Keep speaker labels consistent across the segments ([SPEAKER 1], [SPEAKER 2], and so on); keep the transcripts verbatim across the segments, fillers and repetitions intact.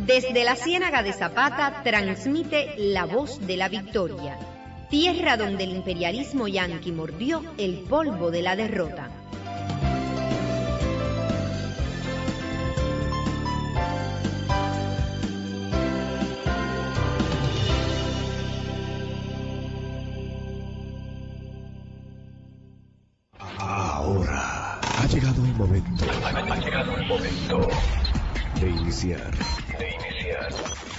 [SPEAKER 1] Desde la Ciénaga de Zapata transmite La Voz de la Victoria, tierra donde el imperialismo yanqui mordió el polvo de la derrota.
[SPEAKER 2] Ahora ha llegado el momento.
[SPEAKER 3] Ha llegado el momento
[SPEAKER 2] de iniciar.
[SPEAKER 3] De iniciar.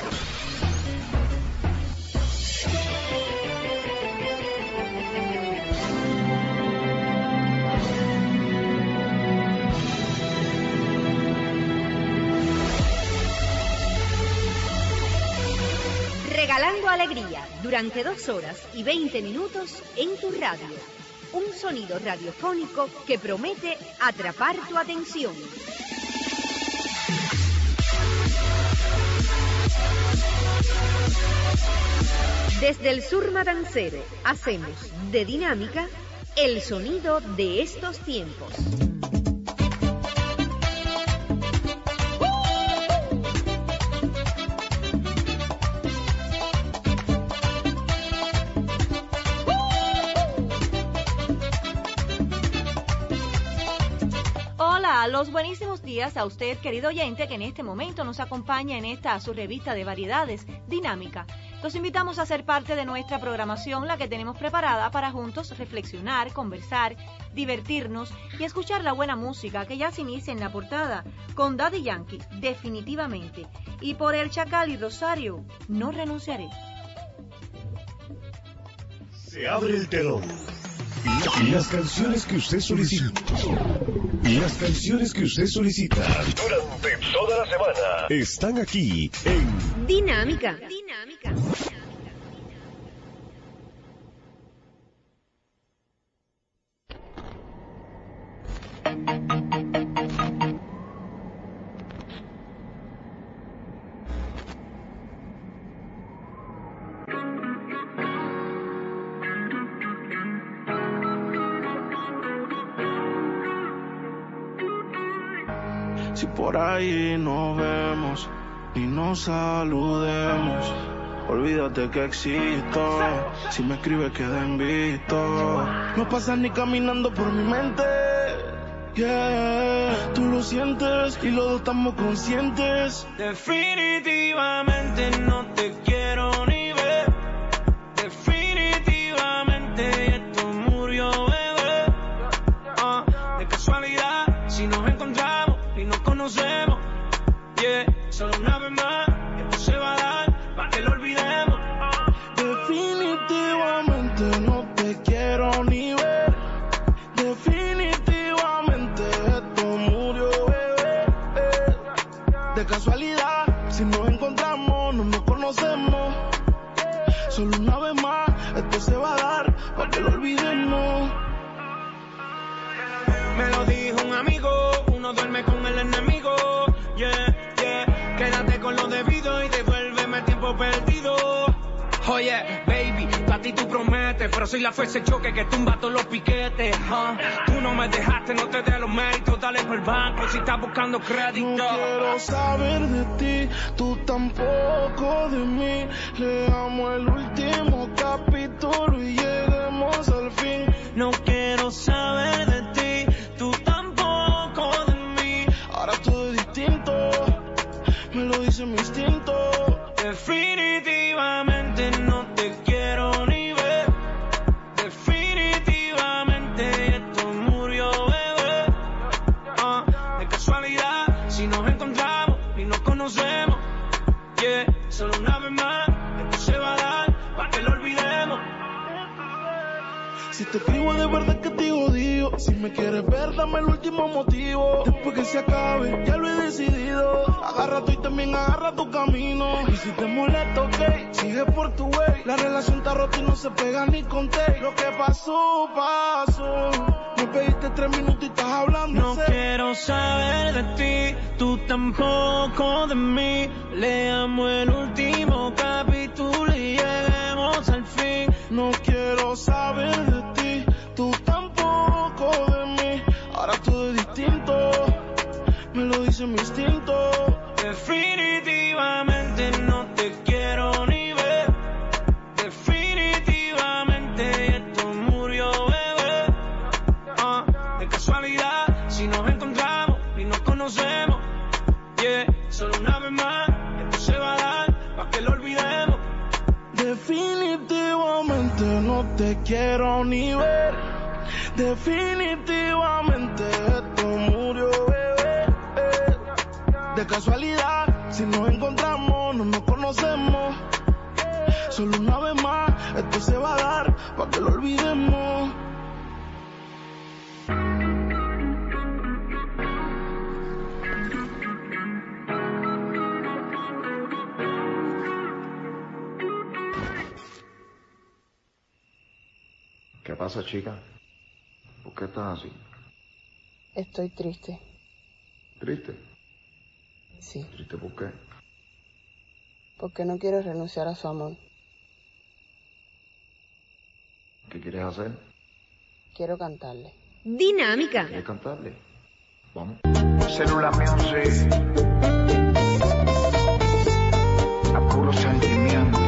[SPEAKER 1] Regalando alegría durante dos horas y veinte minutos en tu radio. Un sonido radiofónico que promete atrapar tu atención. Desde el sur matancero hacemos de Dinámica el sonido de estos tiempos.
[SPEAKER 4] Los buenísimos días a usted, querido oyente, que en este momento nos acompaña en esta su revista de variedades, Dinámica. Los invitamos a ser parte de nuestra programación, la que tenemos preparada para juntos reflexionar, conversar, divertirnos y escuchar la buena música que ya se inicia en la portada con Daddy Yankee, definitivamente. Y por el Chacal y Rosario, no renunciaré.
[SPEAKER 2] Se abre el telón. Y las canciones que usted solicita. Y las canciones que usted solicita
[SPEAKER 3] durante toda la semana
[SPEAKER 2] están aquí en
[SPEAKER 1] Dinámica. Dinámica.
[SPEAKER 5] Si por ahí nos vemos y nos saludemos, olvídate que existo. Si me escribes queda en visto. No pasas ni caminando por mi mente. Yeah, tú lo sientes y los dos estamos conscientes.
[SPEAKER 6] Definitivamente no te quiero ni ver. Definitivamente esto murió, bebé. Uh, de casualidad, si nos encontramos y nos conocemos, yeah, solo una vez más, esto se va a dar, para que lo olvidemos.
[SPEAKER 5] Definitivamente no te quiero ni ver. Definitivamente esto murió, bebé. De casualidad, si nos encontramos, no nos conocemos, solo una vez más, esto se va a dar, para que lo olvidemos.
[SPEAKER 6] Me lo dijo un amigo, uno duerme con el enemigo, yeah, yeah. Quédate con lo debido y devuélveme el tiempo perdido. Oye, baby, para ti tú prometes, pero soy la fuerza de choque que tumba todos los piquetes, huh? Tú no me dejaste, no te dé los méritos, dale por el banco si estás buscando crédito.
[SPEAKER 5] No quiero saber de ti, tú tampoco de mí. Leamos el último capítulo y lleguemos al fin.
[SPEAKER 6] No quiero saber de ti, tú tampoco de mí.
[SPEAKER 5] Ahora todo es distinto, me lo dice mi instinto.
[SPEAKER 6] Definitivamente no te quiero ni ver. Definitivamente esto murió, bebé. Uh, de casualidad, si nos encontramos y nos conocemos, yeah, solo una vez más, esto se va a dar, para que lo olvidemos.
[SPEAKER 5] Si te escribo de verdad que te odio. Si me quieres ver, dame el último motivo. Después que se acabe, ya lo he decidido. Agarra tú y también agarra tu camino. Y si te molesta, ok, sigue por tu way. La relación está rota y no se pega ni con té. Lo que pasó, pasó. Me pediste tres minutos y estás hablando.
[SPEAKER 6] No quiero saber de ti, tú tampoco de mí. Leamos el último capítulo y lleguemos al fin.
[SPEAKER 5] No quiero saber de ti, tú tampoco de mí. Ahora todo es distinto, me lo dice mi instinto.
[SPEAKER 6] Definitivamente Definitivamente no te quiero ni ver. Definitivamente esto murió, bebé. Ah, de casualidad, si nos encontramos y nos conocemos, yeah, solo una vez más, esto se va a dar pa' que lo olvidemos.
[SPEAKER 5] Definitivamente no te quiero ni ver. Definitivamente esto murió, bebé. De casualidad, si nos encontramos, no nos conocemos. Solo una vez más, esto se va a dar pa' que lo olvidemos.
[SPEAKER 7] ¿Qué pasa, chica? ¿Por qué estás así?
[SPEAKER 8] Estoy triste.
[SPEAKER 7] ¿Triste?
[SPEAKER 8] Sí.
[SPEAKER 7] ¿Triste por qué?
[SPEAKER 8] Porque no quiero renunciar a su amor.
[SPEAKER 7] ¿Qué quieres hacer?
[SPEAKER 8] Quiero cantarle.
[SPEAKER 1] Dinámica.
[SPEAKER 7] ¿Quieres cantarle? Vamos.
[SPEAKER 9] Célula Music. A puro sentimiento.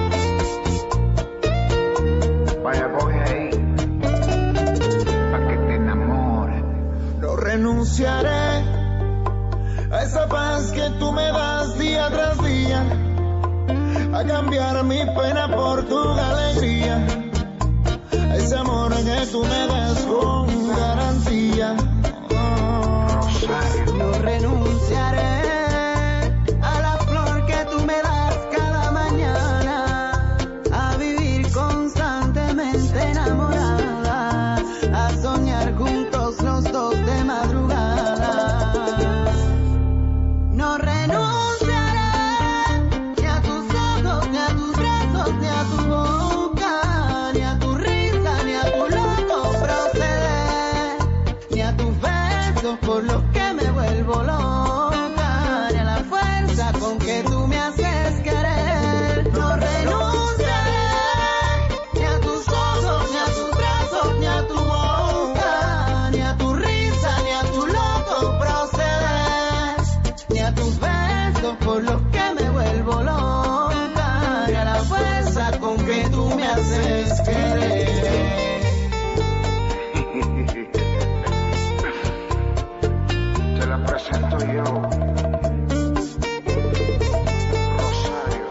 [SPEAKER 9] Vaya, coge ahí. Pa' que te enamores.
[SPEAKER 10] No renunciaré a esa paz que tú me das día tras día, a cambiar mi pena por tu alegría, a ese amor que tú me das con garantía. Oh, no renunciaré a la flor que tú me das cada mañana, a vivir constantemente enamorada, a soñar juntos los dos de madrugada. No renunciaré ni a tus ojos, ni a tus brazos, ni a tu boca, ni a tu risa, ni a tu loco proceder, ni a tus besos por los que me vuelvo loca, ni a la fuerza con que tú me haces querer. No renunciaré ni a tus ojos, ni a tus brazos, ni a tu boca, ni a tu risa, ni a tu loco proceder, ni a tus besos por los que me vuelvo loca, ni a la fuerza con que tú me haces querer.
[SPEAKER 9] Te la presento yo. Rosario.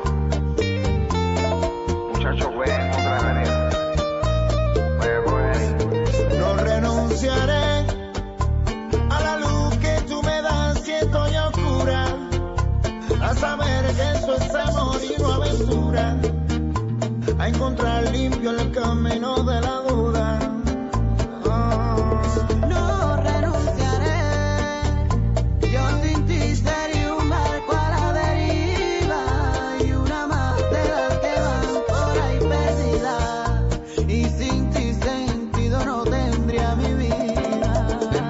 [SPEAKER 9] Muchacho bueno, otra manera. Vaya, coge ahí.
[SPEAKER 10] No renunciaré a la luz que tú me das si estoy oscura, a saber que eso es amor y no aventura, a encontrar limpio el camino de la duda. Oh. No renunciaré, yo sin ti sería un barco a la deriva, y una más de las que van por ahí perdidas, y sin ti sentido no tendría mi vida.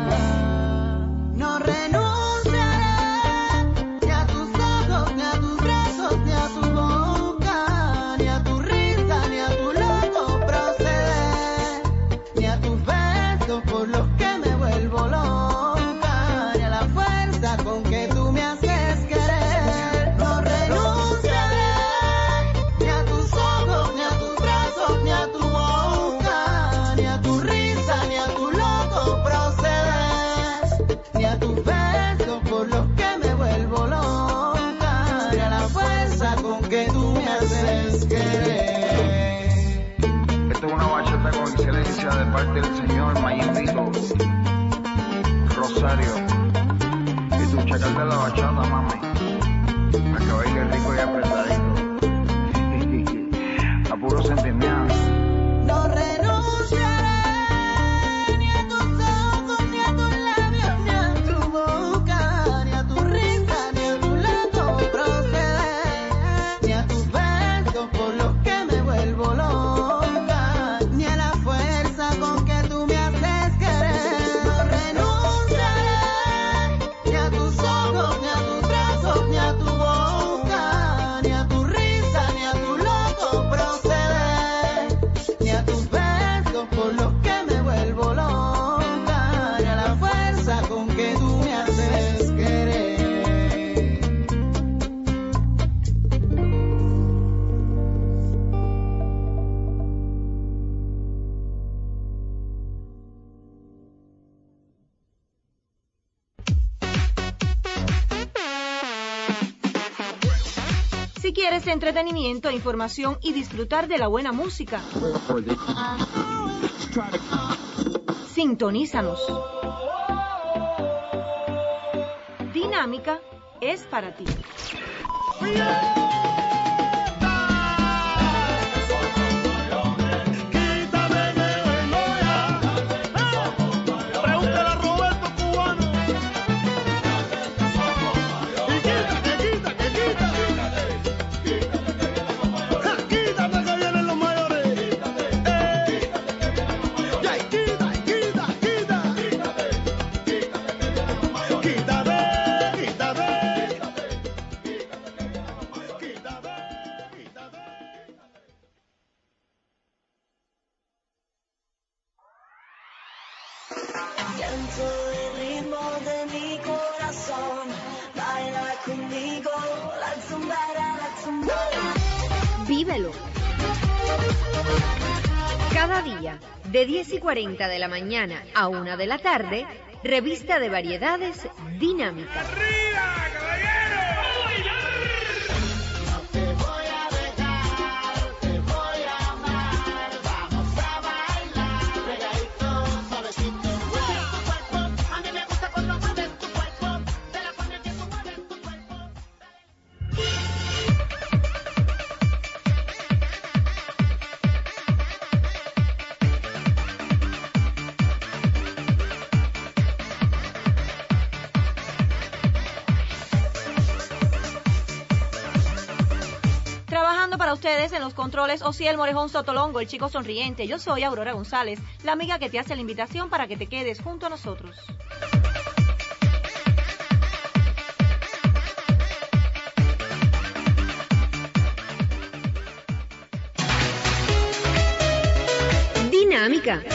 [SPEAKER 10] No renunciaré ni a tus ojos, ni a tus brazos, ni a tu boca, ni a tu risa, ni a tu loco proceder, ni a tus besos por los que me vuelvo loca, ni a la fuerza con que tú me haces querer. No renunciaré ni a tus ojos, ni a tus brazos, ni a tu boca, ni a tu risa, ni a tu loco proceder, ni a tus besos por los que me vuelvo loca, ni a la fuerza con que tú me haces querer.
[SPEAKER 9] Esto es una bachata con excelencia de parte del señor Mayimito Rosario. Y tu chacal de la bachata, mami. Para que baile rico y apretadito. A puro sentimiento.
[SPEAKER 10] No renunciaré ni a tus ojos, ni a tus labios, ni a tu boca, ni a tu risa, ni a tu loco proceder, ni a tus besos por los que me vuelvo loca, ni a la fuerza con que tú me haces querer. No renunciaré ni a tus ojos, ni a tus brazos, ni a tu boca, ni a
[SPEAKER 4] quieres entretenimiento, información y disfrutar de la buena música, sintonízanos. Dinámica es para ti.
[SPEAKER 1] Vívelo. Cada día, de diez y cuarenta de la mañana a una de la tarde, revista de variedades Dinámica.
[SPEAKER 4] Para ustedes en los controles, Osiel Morejón Sotolongo, el chico sonriente. Yo soy Aurora González, la amiga que te hace la invitación para que te quedes junto a nosotros.
[SPEAKER 1] Dinámica.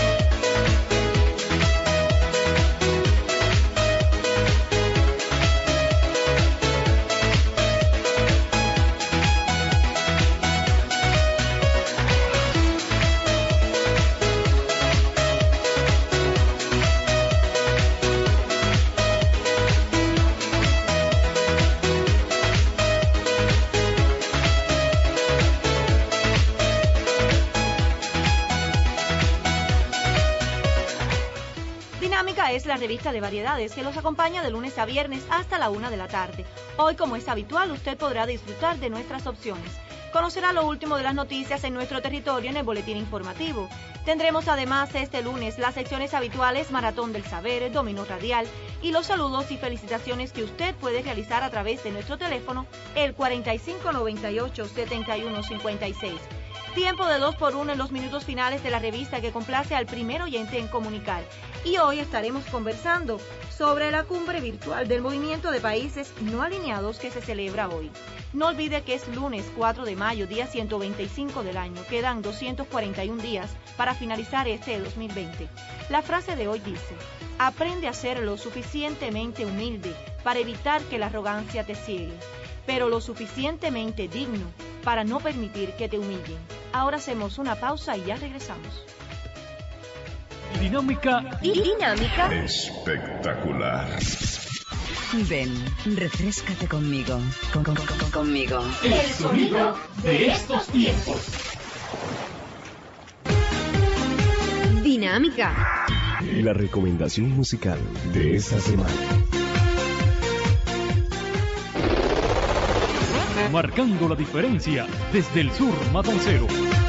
[SPEAKER 4] Es la revista de variedades que los acompaña de lunes a viernes hasta la una de la tarde. Hoy, como es habitual, usted podrá disfrutar de nuestras opciones. Conocerá lo último de las noticias en nuestro territorio en el boletín informativo. Tendremos además este lunes las secciones habituales Maratón del Saber, Dominó Radial y los saludos y felicitaciones que usted puede realizar a través de nuestro teléfono, el cuarenta y cinco noventa y ocho, setenta y uno cincuenta y seis. Tiempo de dos por uno en los minutos finales de la revista que complace al primer oyente en comunicar. Y hoy estaremos conversando sobre la cumbre virtual del Movimiento de Países No Alineados que se celebra hoy. No olvide que es lunes cuatro de mayo, día ciento veinticinco del año. Quedan doscientos cuarenta y un días para finalizar este dos mil veinte. La frase de hoy dice: aprende a ser lo suficientemente humilde para evitar que la arrogancia te ciegue, pero lo suficientemente digno para no permitir que te humillen. Ahora hacemos una pausa y ya regresamos.
[SPEAKER 2] Dinámica
[SPEAKER 1] y dinámica
[SPEAKER 2] espectacular.
[SPEAKER 11] Ven, refréscate conmigo. Con, con, con, conmigo.
[SPEAKER 2] El sonido de estos tiempos.
[SPEAKER 1] Dinámica.
[SPEAKER 2] La recomendación musical de esta semana. Marcando la diferencia desde el sur matancero.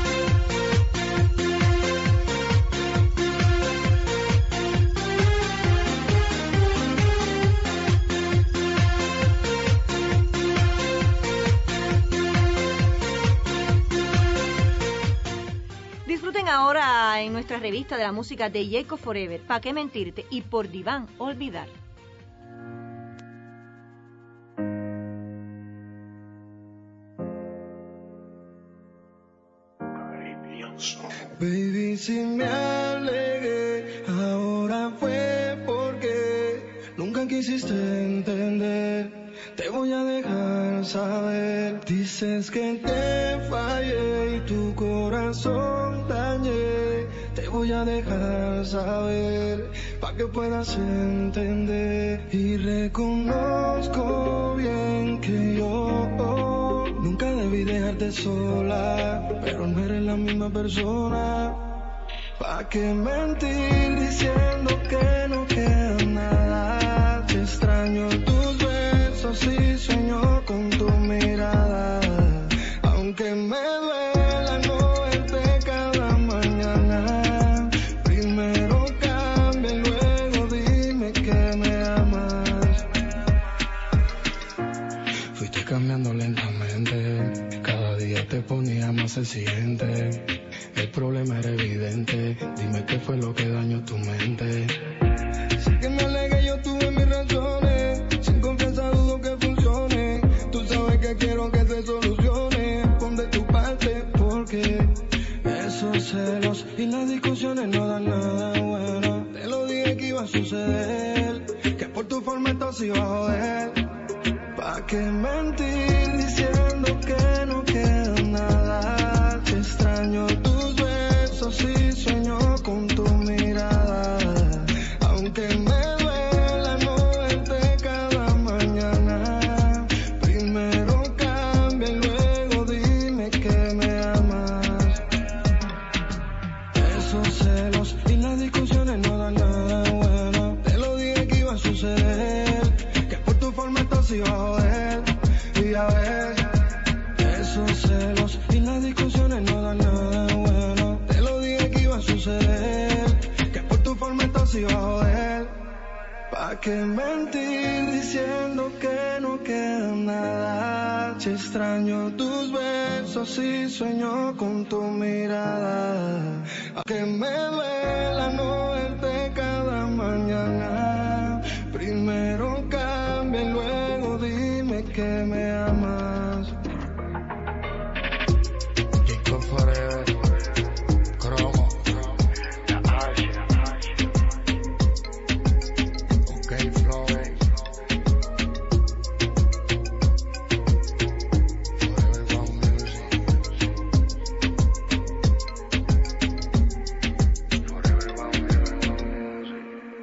[SPEAKER 4] Disfruten ahora en nuestra revista de la música de Jacob Forever, Pa' qué mentirte y Por Diván Olvidar.
[SPEAKER 5] Baby, si me alegué, ahora fue porque nunca quisiste entender. Te voy a dejar saber. Dices que te fallé y tu corazón dañé. Te voy a dejar saber pa' que puedas entender. Y reconozco bien que yo Nunca debí dejarte sola, pero no eres la misma persona. ¿Pa' qué mentir diciendo que no queda nada? Te extraño tus besos y sueño con tu mirada. Aunque me duela no verte cada mañana. Primero cambia y luego dime que me amas. Fuiste cambiando lentamente, cada día te ponía más exigente. El problema era evidente, dime qué fue lo que dañó tu mente. Sé que me alegué, yo tuve mis razones, sin confianza dudo que funcione. Tú sabes que quiero que se solucione, pon de tu parte porque esos celos y las discusiones no dan nada bueno. Te lo dije que iba a suceder, que por tu forma esto se iba a joder. ¿Pa' qué mentir diciendo que no queda nada? Te extraño tus besos y sueño con tu mirada. Aunque me duela no verte cada mañana. Primero cambia y luego dime que me amas. Esos celos y las discusiones no dan nada bueno. Te lo dije que iba a suceder, que por tu forma esto se iba a joder. Y ya ves, esos celos y las discusiones no dan nada bueno. Te lo dije que iba a suceder, que por tu forma esto se iba a joder. ¿Pa' qué mentir diciendo que no queda nada? Te extraño tus besos y sueño con tu mirada. Aunque me duela no verte cada mañana. Primero cambia y luego dime que me amas. Jacob Forever, Cromo, OK Flow, Forever One Music, Forever One Music.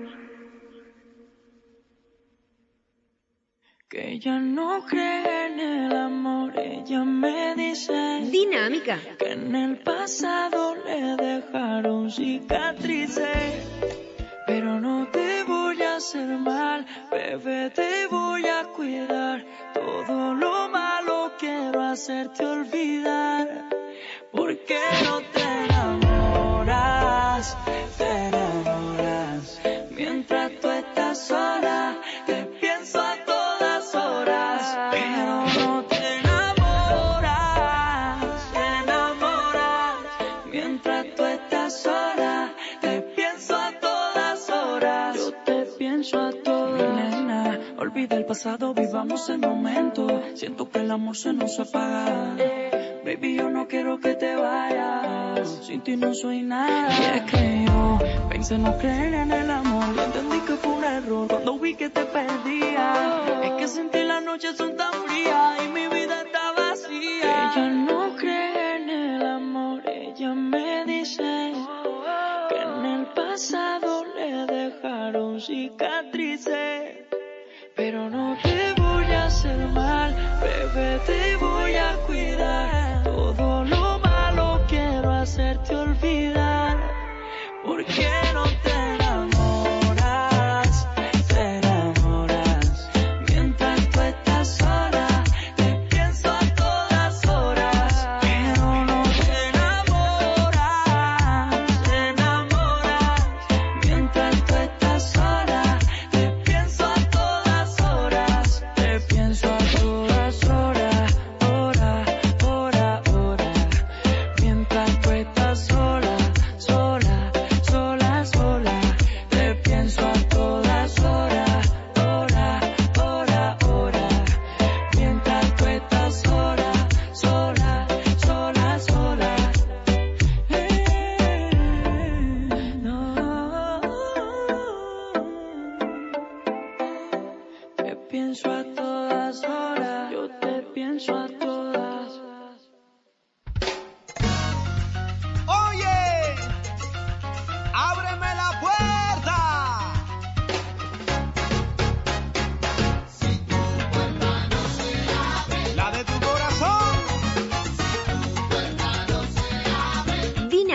[SPEAKER 12] Que ella no cree en el amor, ella me dice
[SPEAKER 1] Dinámica.
[SPEAKER 12] que en el pasado le dejaron cicatrices. Pero no te voy a hacer mal, bebé, te voy a cuidar. Todo lo malo quiero hacerte olvidar. ¿Por qué no te enamoras? Te enamoras mientras tú estás sola. Te pienso a todas horas, pero no te enamoras. Te enamoras mientras tú estás sola. Te pienso a todas horas. Yo te pienso a todas. Nena, olvida el pasado, vivamos el momento. Siento que el amor se nos apaga. Baby, yo no quiero que te vayas. Sin ti no soy nada. Y es que yo pensé no creer en el amor. Y entendí que fue un error cuando vi que te perdía. Es que sin ti las noches son tan frías y mi vida está vacía. Ella no cree en el amor. Ella me dice que en el pasado le dejaron cicatrices. Pero no te voy a hacer mal, bebé, te voy a cuidar. Todo lo malo quiero hacerte olvidar. ¿Por qué no te enamoras? Te enamoras mientras tú estás sola. Te pienso a todas horas, pero no te enamoras. Te enamoras mientras tú estás sola. Te pienso a todas horas. Te pienso a todas horas. Hora, hora, hora. Mientras tú estás sola, sola, sola,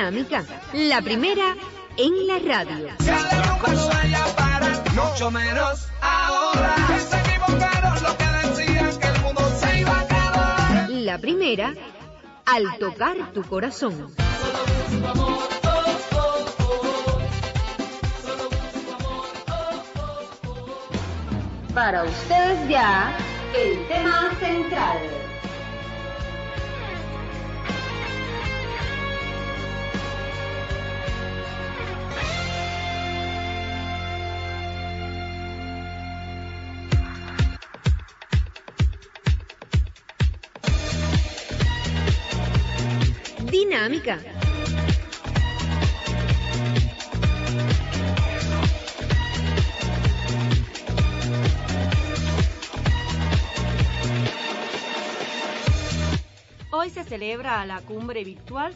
[SPEAKER 1] Dinámica, la primera en la radio.
[SPEAKER 6] Mucho menos ahora. Que se equivocaron los que decían que el mundo se iba a acabar.
[SPEAKER 1] La primera, al tocar tu corazón. Para ustedes ya, el tema central. Dinámica.
[SPEAKER 4] Hoy se celebra la cumbre virtual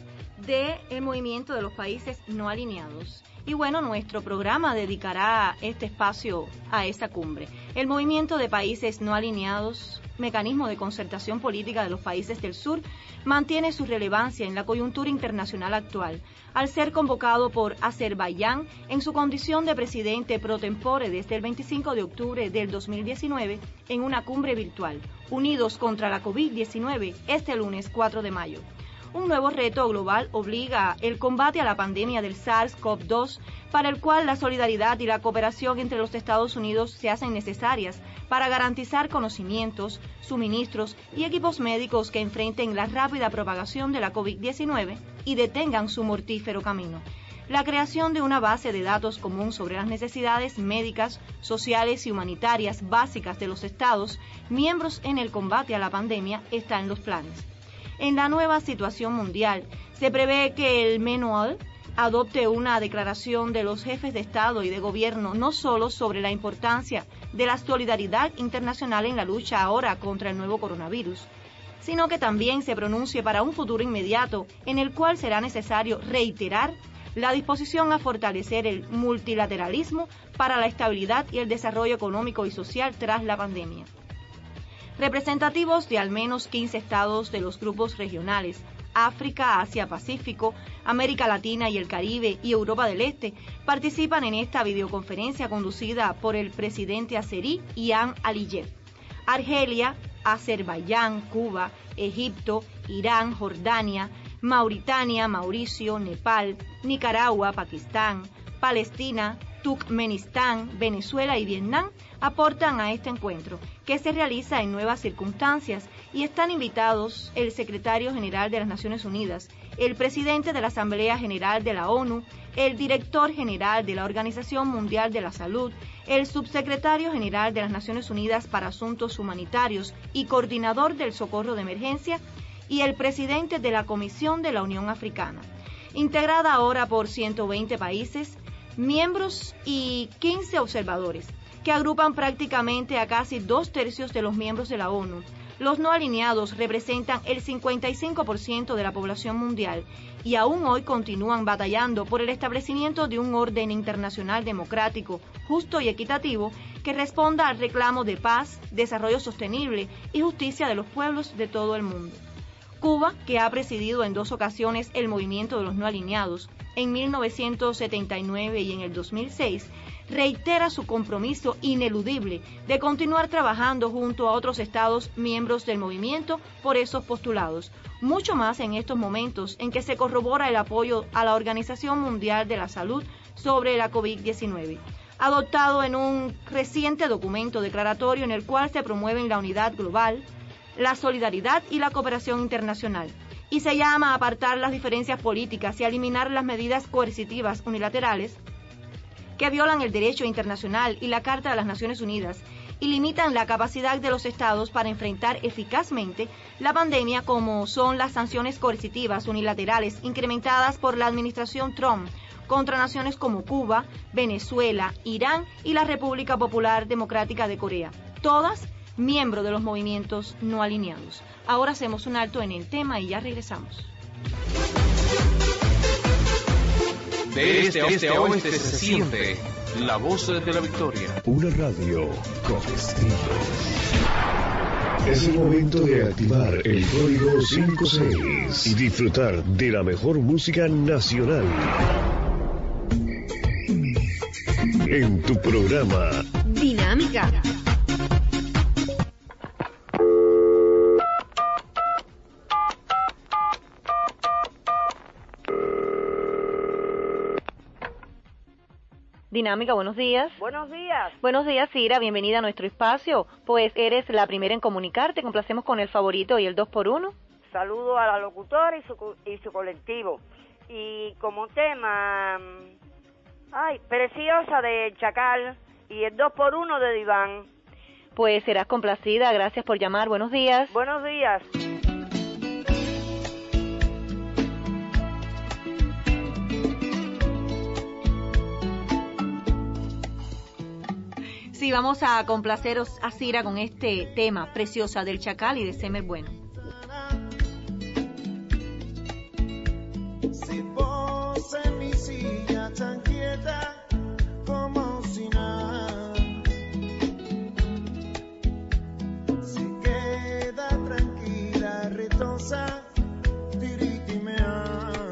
[SPEAKER 4] del movimiento de los países no alineados. Y bueno, nuestro programa dedicará este espacio a esa cumbre. El movimiento de países no alineados, mecanismo de concertación política de los países del sur, mantiene su relevancia en la coyuntura internacional actual, al ser convocado por Azerbaiyán en su condición de presidente pro tempore desde el veinticinco de octubre del dos mil diecinueve en una cumbre virtual, Unidos contra la COVID diecinueve, este lunes cuatro de mayo. Un nuevo reto global obliga el combate a la pandemia del SARS-CoV dos, para el cual la solidaridad y la cooperación entre los Estados Unidos se hacen necesarias para garantizar conocimientos, suministros y equipos médicos que enfrenten la rápida propagación de la COVID diecinueve y detengan su mortífero camino. La creación de una base de datos común sobre las necesidades médicas, sociales y humanitarias básicas de los Estados miembros en el combate a la pandemia está en los planes. En la nueva situación mundial, se prevé que el MNUAL adopte una declaración de los jefes de Estado y de Gobierno no solo sobre la importancia de la solidaridad internacional en la lucha ahora contra el nuevo coronavirus, sino que también se pronuncie para un futuro inmediato en el cual será necesario reiterar la disposición a fortalecer el multilateralismo para la estabilidad y el desarrollo económico y social tras la pandemia. Representativos de al menos quince estados de los grupos regionales, África, Asia-Pacífico, América Latina y el Caribe y Europa del Este, participan en esta videoconferencia conducida por el presidente azerí Ilham Aliyev. Argelia, Azerbaiyán, Cuba, Egipto, Irán, Jordania, Mauritania, Mauricio, Nepal, Nicaragua, Pakistán, Palestina, Turkmenistán, Venezuela y Vietnam aportan a este encuentro, que se realiza en nuevas circunstancias, y están invitados el secretario general de las Naciones Unidas, el presidente de la Asamblea General de la ONU, el director general de la Organización Mundial de la Salud, el subsecretario general de las Naciones Unidas para Asuntos Humanitarios y coordinador del socorro de emergencia, y el presidente de la Comisión de la Unión Africana, integrada ahora por ciento veinte países, miembros y quince observadores, que agrupan prácticamente a casi dos tercios de los miembros de la ONU. Los no alineados representan el cincuenta y cinco por ciento de la población mundial y aún hoy continúan batallando por el establecimiento de un orden internacional democrático, justo y equitativo que responda al reclamo de paz, desarrollo sostenible y justicia de los pueblos de todo el mundo. Cuba, que ha presidido en dos ocasiones el movimiento de los no alineados, en mil novecientos setenta y nueve y en el dos mil seis, reitera su compromiso ineludible de continuar trabajando junto a otros estados miembros del movimiento por esos postulados, mucho más en estos momentos en que se corrobora el apoyo a la Organización Mundial de la Salud sobre la COVID diecinueve, adoptado en un reciente documento declaratorio en el cual se promueven la unidad global, la solidaridad y la cooperación internacional, y se llama a apartar las diferencias políticas y a eliminar las medidas coercitivas unilaterales que violan el derecho internacional y la Carta de las Naciones Unidas y limitan la capacidad de los estados para enfrentar eficazmente la pandemia, como son las sanciones coercitivas unilaterales incrementadas por la administración Trump contra naciones como Cuba, Venezuela, Irán y la República Popular Democrática de Corea, todas miembros de los movimientos no alineados. Ahora hacemos un alto en el tema y ya regresamos.
[SPEAKER 13] De este a este a oeste se siente la voz de la victoria.
[SPEAKER 2] Una radio con estilo. Es el momento de activar el código cinco seis y disfrutar de la mejor música nacional. En tu programa
[SPEAKER 1] Dinámica.
[SPEAKER 4] Dinámica, buenos días.
[SPEAKER 14] Buenos días.
[SPEAKER 4] Buenos días, Cira, bienvenida a nuestro espacio. Pues eres la primera en comunicarte, complacemos con el favorito y el dos por uno.
[SPEAKER 14] Saludo a la locutora y su, y su colectivo. Y como tema, ay, Preciosa de Chacal y el dos por uno de Diván.
[SPEAKER 4] Pues serás complacida, gracias por llamar, buenos días.
[SPEAKER 14] Buenos días.
[SPEAKER 4] Sí, vamos a complaceros a Cira con este tema, Preciosa del Chacal y de Semer Bueno.
[SPEAKER 5] Si vos en mi silla tan quieta como si nada, si queda tranquila, retosa, tiritimea,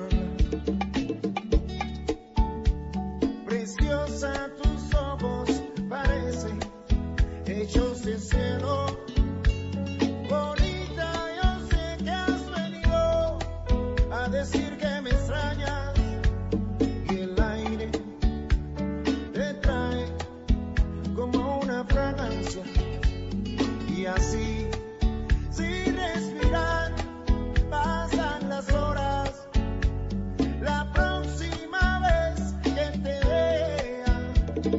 [SPEAKER 5] preciosa tus ojos parecen hechos de cielo, bonita, yo sé que has venido a decir que me extrañas y el aire te trae como una fragancia y así sin respirar pasan las horas. La próxima vez que te vea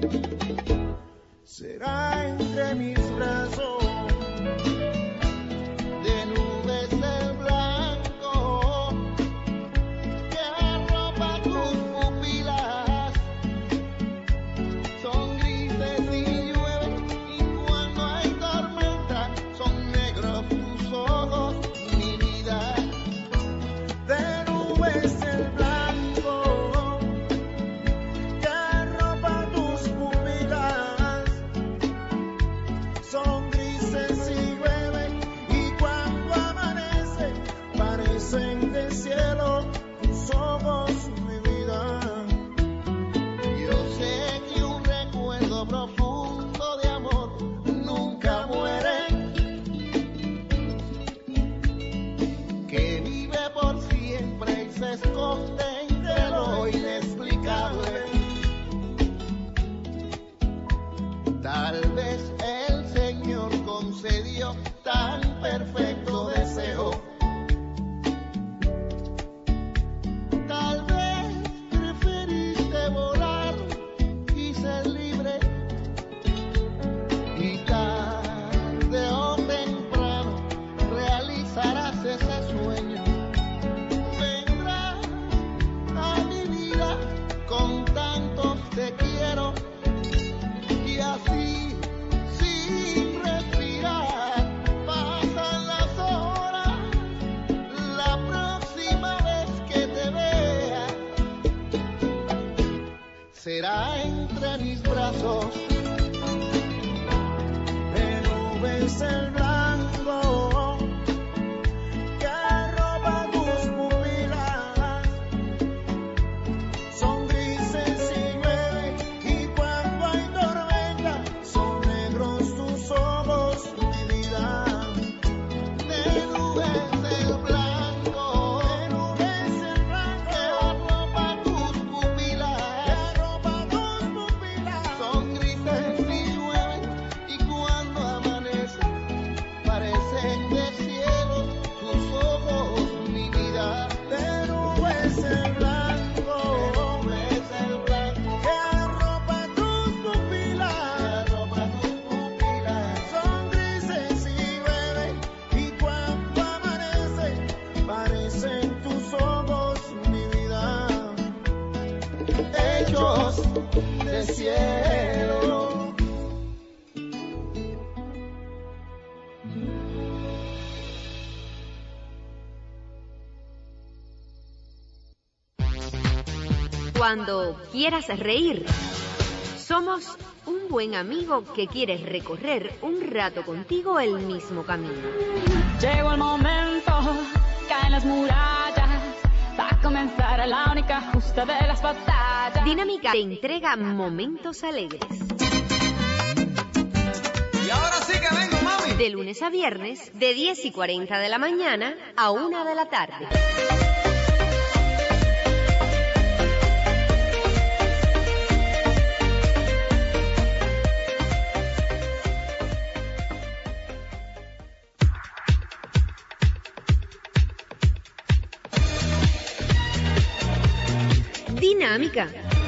[SPEAKER 5] será entre mis brazos de nubes de blanco que arropa tus pupilas, son grises y llueven y cuando hay tormenta son negros tus ojos, mi vida, de nubes de blanco que arropa tus pupilas, son grises y llueven y cuando amanece parecen de cielo tus ojos, mi vida. Yo sé que un recuerdo profundo de amor nunca muere, que vive por siempre y se esconde entre lo inexplicable. Tal vez el Señor concedió tan perfecto deseo. Tal vez preferiste volar y ser libre y tarde o temprano realizarás ese sueño. Vendrás a mi vida con tantos te quiero y así sin respirar pasan las horas. La próxima vez que te vea será entre mis brazos de nubes el blanco que arropa tus pupilas, son grises y llueven y cuando hay tormenta son negros tus ojos, mi vida, de nubes el blanco, de nubes el blanco que arropa tus pupilas, que arropa tus pupilas, son grises y llueven y cuando amanece parecen de cielo tus ojos, mi vida, de nubes el blanco, de nubes el blanco que arropa tus pupilas, que arropa tus pupilas, son grises y llueven y cuando amanece parecen tus ojos, mi vida, hechos de cielo.
[SPEAKER 1] Cuando quieras reír, somos un buen amigo que quiere recorrer un rato contigo el mismo camino.
[SPEAKER 12] Llegó el momento, caen las murallas, va a comenzar la única justa de las batallas.
[SPEAKER 1] Dinámica te entrega momentos alegres.
[SPEAKER 15] Y ahora sí que vengo, mami.
[SPEAKER 1] De lunes a viernes, de diez y cuarenta de la mañana a una de la tarde. Dinámica.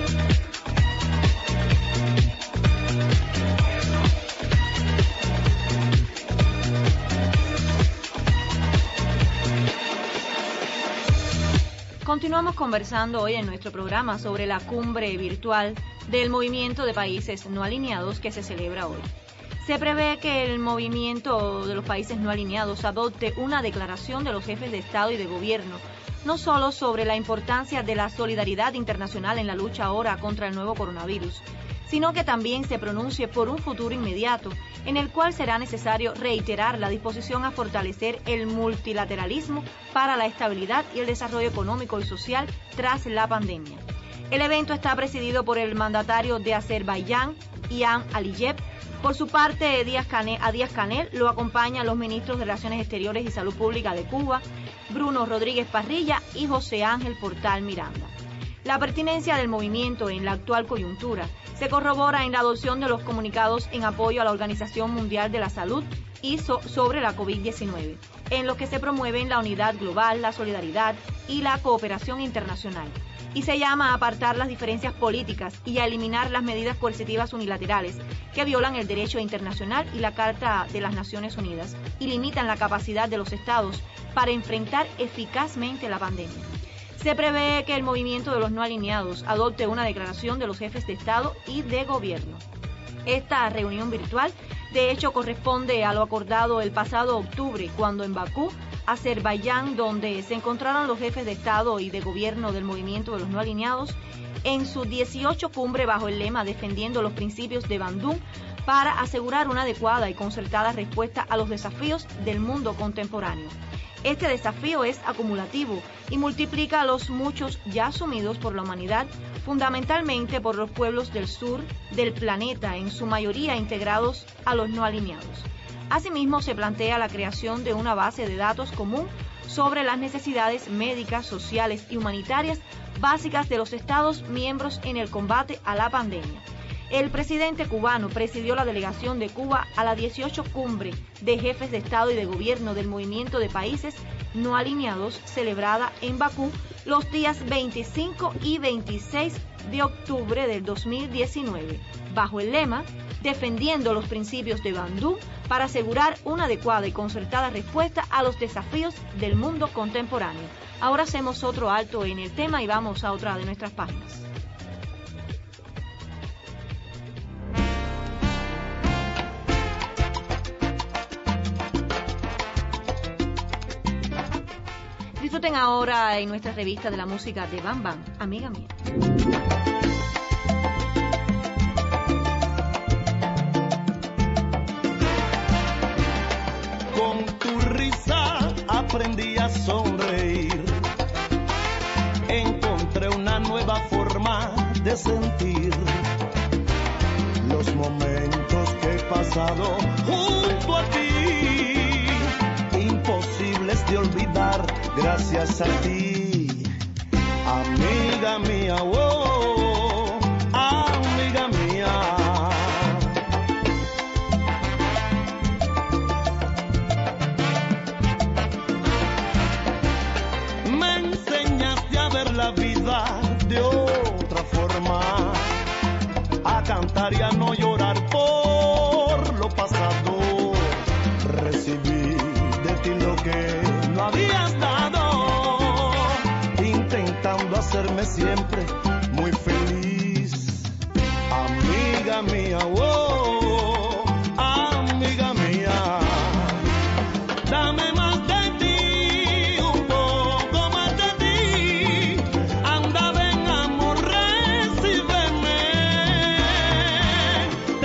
[SPEAKER 4] Continuamos conversando hoy en nuestro programa sobre la cumbre virtual del movimiento de países no alineados que se celebra hoy. Se prevé que el movimiento de los países no alineados adopte una declaración de los jefes de Estado y de Gobierno, no solo sobre la importancia de la solidaridad internacional en la lucha ahora contra el nuevo coronavirus, sino que también se pronuncie por un futuro inmediato en el cual será necesario reiterar la disposición a fortalecer el multilateralismo para la estabilidad y el desarrollo económico y social tras la pandemia. El evento está presidido por el mandatario de Azerbaiyán, Ilham Aliyev. Por su parte, Díaz Canel, a Díaz Canel lo acompañan los ministros de Relaciones Exteriores y Salud Pública de Cuba, Bruno Rodríguez Parrilla y José Ángel Portal Miranda. La pertinencia del movimiento en la actual coyuntura se corrobora en la adopción de los comunicados en apoyo a la Organización Mundial de la Salud y so- sobre la COVID diecinueve, en los que se promueven la unidad global, la solidaridad y la cooperación internacional, y se llama a apartar las diferencias políticas y a eliminar las medidas coercitivas unilaterales que violan el derecho internacional y la Carta de las Naciones Unidas y limitan la capacidad de los estados para enfrentar eficazmente la pandemia. Se prevé que el movimiento de los no alineados adopte una declaración de los jefes de Estado y de Gobierno. Esta reunión virtual, de hecho, corresponde a lo acordado el pasado octubre, cuando en Bakú, Azerbaiyán, donde se encontraron los jefes de Estado y de Gobierno del movimiento de los no alineados, en su dieciocho cumbre bajo el lema Defendiendo los principios de Bandung para asegurar una adecuada y concertada respuesta a los desafíos del mundo contemporáneo. Este desafío es acumulativo y multiplica los muchos ya asumidos por la humanidad, fundamentalmente por los pueblos del sur del planeta, en su mayoría integrados a los no alineados. Asimismo, se plantea la creación de una base de datos común sobre las necesidades médicas, sociales y humanitarias básicas de los Estados miembros en el combate a la pandemia. El presidente cubano presidió la delegación de Cuba a la dieciocho cumbre de jefes de Estado y de Gobierno del Movimiento de Países No Alineados, celebrada en Bakú los días veinticinco y veintiséis de octubre del dos mil diecinueve, bajo el lema Defendiendo los principios de Bandung para asegurar una adecuada y concertada respuesta a los desafíos del mundo contemporáneo. Ahora hacemos otro alto en el tema y vamos a otra de nuestras páginas. Disfruten ahora en nuestra revista de la música de Bam Bam, amiga mía.
[SPEAKER 5] Con tu risa aprendí a sonreír. Encontré una nueva forma de sentir los momentos que he pasado junto a ti, imposibles de olvidar gracias a ti, amiga mía, oh, amiga mía. Me enseñaste a ver la vida de otra forma, a cantar y a no llorar por lo pasado. Recibí de ti lo que no habías dado, intentando hacerme siempre muy feliz, amiga mía, oh, amiga mía. Dame más de ti, un poco más de ti, anda ven amor, recíbeme,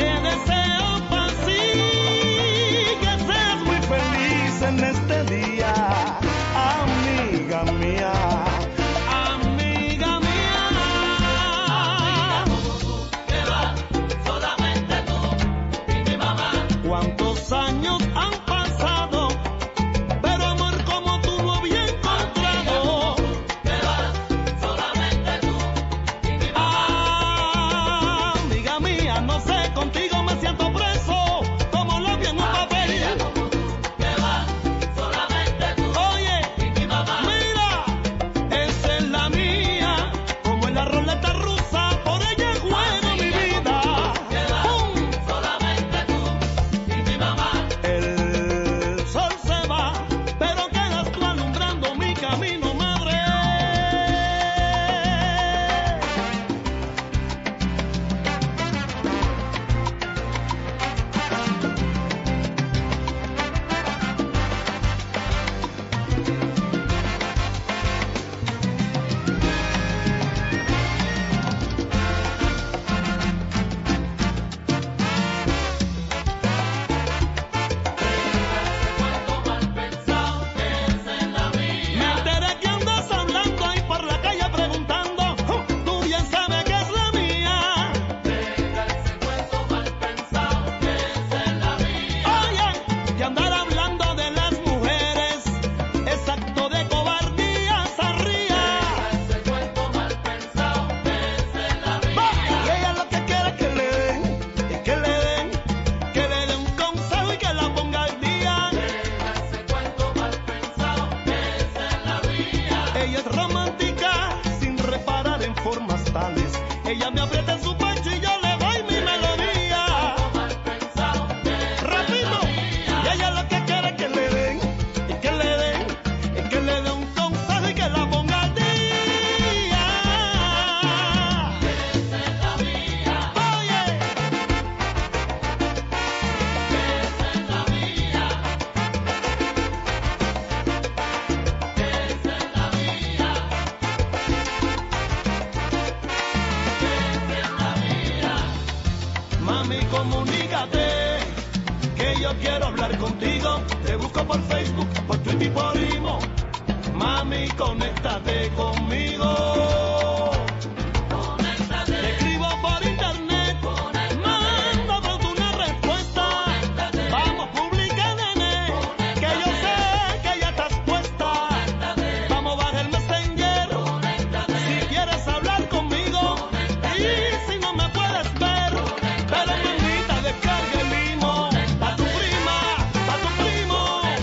[SPEAKER 5] comunícate, que yo quiero hablar contigo. Te busco por Facebook, por Twitter y por Imo. Mami, conéctate conmigo. Conéctate. Te escribo por internet. Conéctate. Manda pronto una respuesta. Conéctate. Vamos, publica, nene. Conéctate. Que yo sé que ya estás puesta. Conéctate. Vamos, baja el Messenger. Conéctate. Si quieres hablar conmigo. Conéctate. Y si no me puedes ver. Conéctate. Pero mamita, descarga el Imo. Pa' tu prima, pa' tu primo.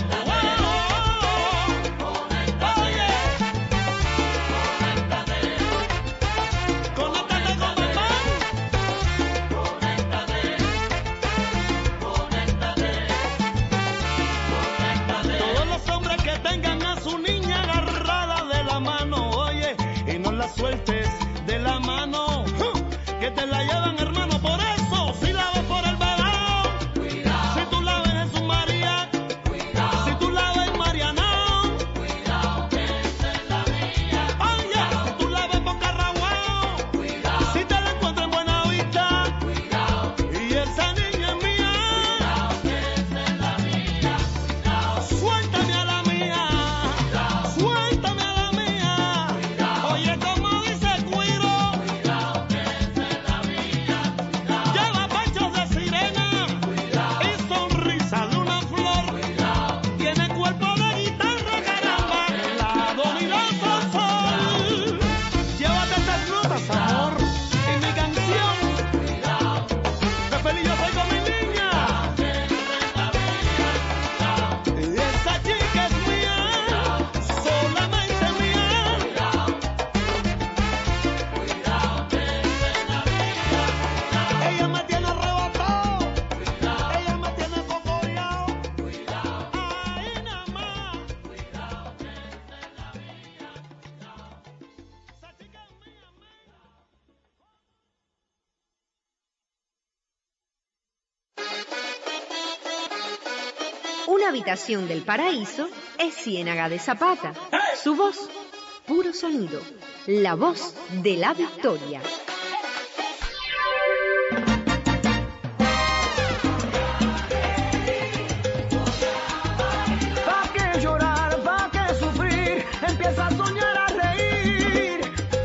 [SPEAKER 5] Todos los hombres que tengan a su niña agarrada de la mano, oye, y no la sueltes de la mano, que te la llevan, hermano. Por eso, si la ves por el balón, cuidado. Si tú la ves en su María, cuidado. Si tú la ves en Mariana, cuidado, que esa es la mía. Oye, si tú la ves por Carraguao, cuidado. Si te la encuentras en Buenavista, cuidado. Y esa niña es mía, cuidado, que esa es la mía. Cuidado. Suéltame a la mía, cuidado. Suéltame a la mía, cuidado. Oye, como dice Cuiro, cuidado, que esa es la mía. Cuidado. Lleva pechos de sirena, cuidado. Y sonrisa de una flor, cuidado. Tiene cuerpo de guitarra, caramba, la do y la sol, sol. Llévate estas notas, amor, y mi canción, cuidado. Que feliz yo soy con mi niña, y esa chica es mía, solamente mía. Ella me tiene arrebatado, ella me tiene cocoreado, ahí nada más.
[SPEAKER 1] Una habitación del paraíso es Ciénaga de Zapata. Su voz, puro sonido. La voz de la victoria.
[SPEAKER 10] ¿Pa' qué llorar? ¿Pa' qué sufrir? Empieza a soñar, a reír.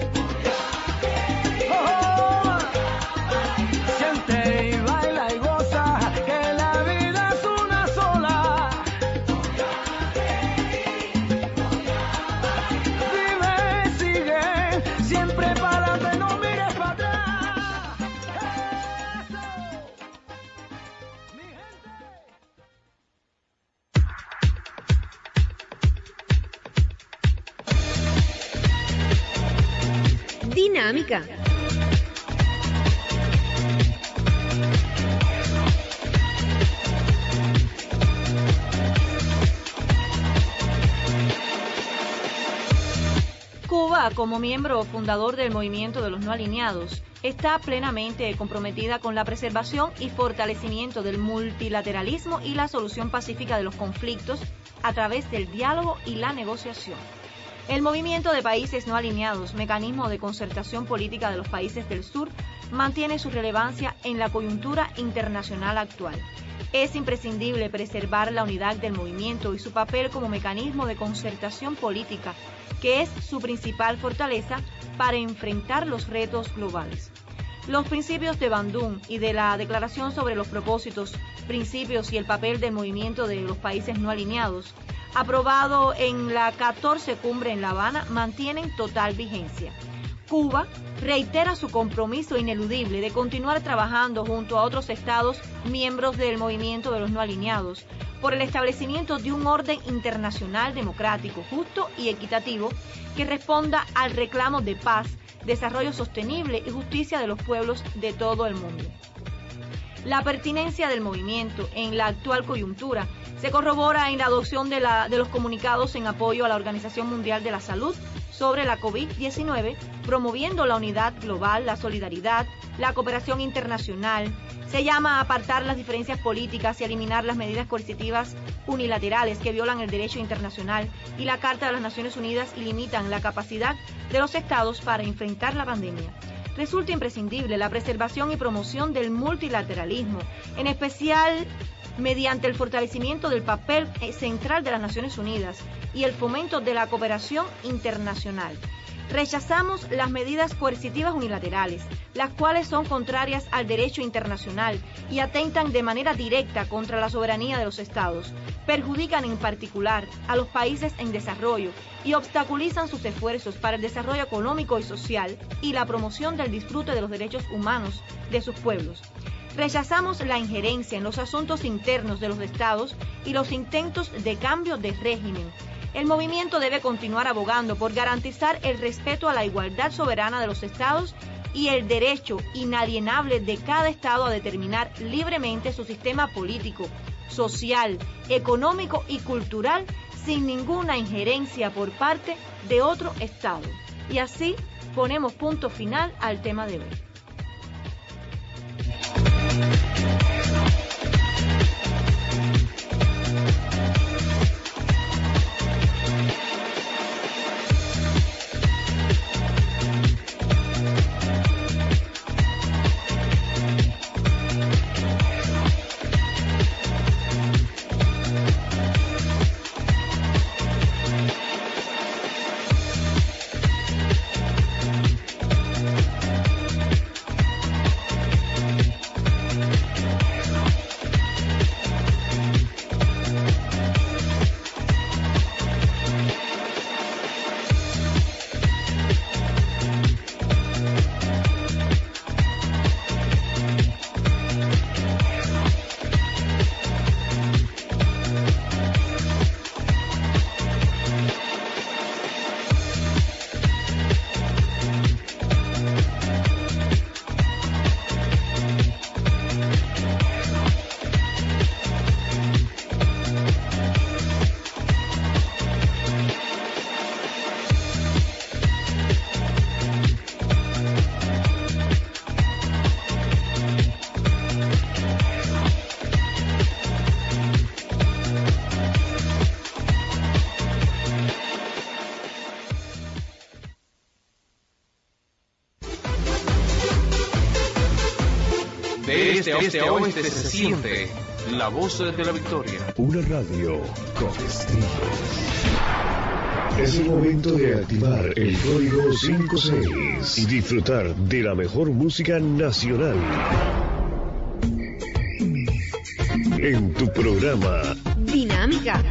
[SPEAKER 10] Oh, siente y baila y goza, que la vida es una sola. Vive, sigue, siempre para adelante, no mires para atrás. Eso, mi gente.
[SPEAKER 1] Dinámica.
[SPEAKER 4] Cuba, como miembro fundador del movimiento de los no alineados, está plenamente comprometida con la preservación y fortalecimiento del multilateralismo y la solución pacífica de los conflictos a través del diálogo y la negociación. El movimiento de países no alineados, mecanismo de concertación política de los países del sur, mantiene su relevancia en la coyuntura internacional actual. Es imprescindible preservar la unidad del movimiento y su papel como mecanismo de concertación política, que es su principal fortaleza para enfrentar los retos globales. Los principios de Bandung y de la Declaración sobre los propósitos, principios y el papel del movimiento de los países no alineados, aprobado en la catorce Cumbre en La Habana, mantienen total vigencia. Cuba reitera su compromiso ineludible de continuar trabajando junto a otros estados miembros del movimiento de los no alineados por el establecimiento de un orden internacional democrático, justo y equitativo que responda al reclamo de paz, desarrollo sostenible y justicia de los pueblos de todo el mundo. La pertinencia del movimiento en la actual coyuntura se corrobora en la adopción de, la, de los comunicados en apoyo a la Organización Mundial de la Salud sobre la COVID diecinueve, promoviendo la unidad global, la solidaridad, la cooperación internacional. Se llama a apartar las diferencias políticas y eliminar las medidas coercitivas unilaterales que violan el derecho internacional y la Carta de las Naciones Unidas y limitan la capacidad de los estados para enfrentar la pandemia. resulta imprescindible la preservación y promoción del multilateralismo, en especial mediante el fortalecimiento del papel central de las Naciones Unidas y el fomento de la cooperación internacional. Rechazamos las medidas coercitivas unilaterales, las cuales son contrarias al derecho internacional y atentan de manera directa contra la soberanía de los Estados, perjudican en particular a los países en desarrollo y obstaculizan sus esfuerzos para el desarrollo económico y social y la promoción del disfrute de los derechos humanos de sus pueblos. Rechazamos la injerencia en los asuntos internos de los Estados y los intentos de cambio de régimen. El movimiento debe continuar abogando por garantizar el respeto a la igualdad soberana de los Estados y el derecho inalienable de cada Estado a determinar libremente su sistema político, social, económico y cultural sin ninguna injerencia por parte de otro Estado. Y así ponemos punto final al tema de hoy.
[SPEAKER 13] De este, este a oeste se siente la voz de la victoria.
[SPEAKER 2] Una radio con estilo. Es el momento de activar el código cinco seis y disfrutar de la mejor música nacional. En tu programa
[SPEAKER 1] Dinámica.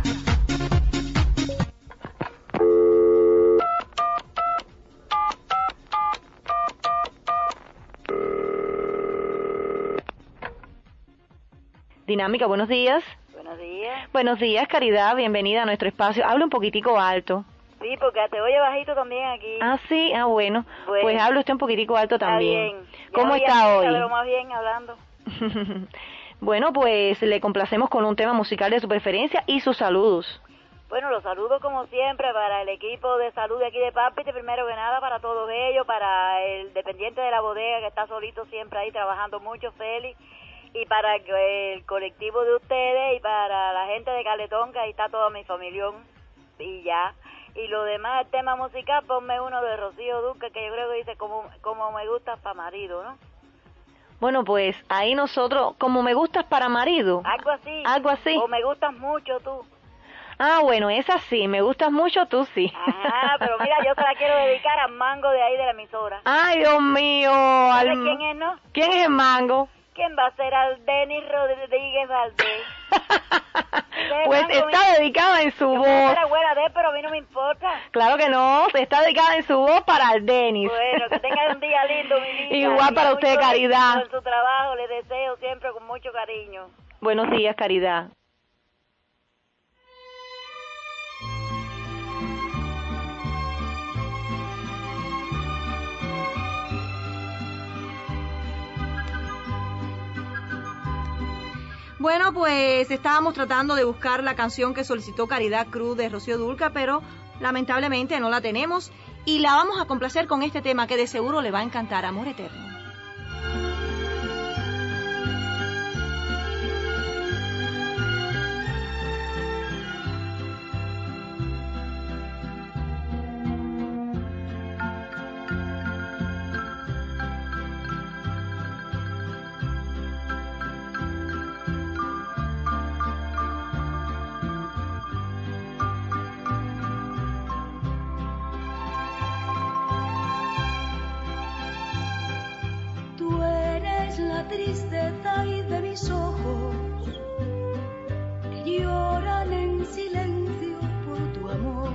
[SPEAKER 4] Dinámica, buenos días.
[SPEAKER 14] Buenos días.
[SPEAKER 4] Buenos días, Caridad, bienvenida a nuestro espacio. Habla un poquitico alto.
[SPEAKER 14] Sí, porque te oye bajito también aquí.
[SPEAKER 4] Ah, sí, ah, bueno.
[SPEAKER 14] Bueno.
[SPEAKER 4] Pues habla usted un poquitico alto también.
[SPEAKER 14] Está bien.
[SPEAKER 4] ¿Cómo
[SPEAKER 14] Ya
[SPEAKER 4] está
[SPEAKER 14] voy a-
[SPEAKER 4] hoy?
[SPEAKER 14] Pero más bien hablando.
[SPEAKER 4] Bueno, pues le complacemos con un tema musical de su preferencia y sus saludos.
[SPEAKER 14] Bueno, los saludos como siempre para el equipo de salud de aquí de Pápite, primero que nada para todos ellos, para el dependiente de la bodega que está solito siempre ahí trabajando mucho, Félix, y para el colectivo de ustedes y para la gente de Caletón, que ahí está toda mi familión, y ya. Y lo demás, el tema musical, ponme uno de Rocío Dúrcal, que yo creo que dice como, como me gusta para marido, ¿no?
[SPEAKER 4] Bueno, pues ahí nosotros, como me gustas para marido.
[SPEAKER 14] Algo así.
[SPEAKER 4] Algo así.
[SPEAKER 14] O me gustas mucho tú.
[SPEAKER 4] Ah, bueno, esa sí, me gustas mucho, tú sí.
[SPEAKER 14] Ah, pero mira, yo se la quiero dedicar al mango de ahí de la emisora.
[SPEAKER 4] Ay, Dios mío.
[SPEAKER 14] ¿Sabes
[SPEAKER 4] al-
[SPEAKER 14] quién es, no?
[SPEAKER 4] ¿Quién es el mango?
[SPEAKER 14] ¿Quién va a ser? Al Denis Rodríguez Valdés. Ese
[SPEAKER 4] Pues
[SPEAKER 14] mango
[SPEAKER 4] está
[SPEAKER 14] me-
[SPEAKER 4] dedicada en su
[SPEAKER 14] Yo
[SPEAKER 4] voz.
[SPEAKER 14] puedo ser abuela de él, pero a mí no me importa.
[SPEAKER 4] Claro que no, está dedicada en su voz para el Denis.
[SPEAKER 14] Bueno, que tengan un día lindo, mi niña.
[SPEAKER 4] Igual
[SPEAKER 14] Y
[SPEAKER 4] para
[SPEAKER 14] mucho
[SPEAKER 4] usted, Caridad.
[SPEAKER 14] éxito en su trabajo, le deseo siempre con mucho cariño.
[SPEAKER 4] Buenos días, Caridad. Bueno, pues estábamos tratando de buscar la canción que solicitó Caridad Cruz de Rocío Dúrcal, pero lamentablemente no la tenemos y la vamos a complacer con este tema que de seguro le va a encantar, Amor Eterno.
[SPEAKER 16] la tristeza y de mis ojos que lloran en silencio por tu amor.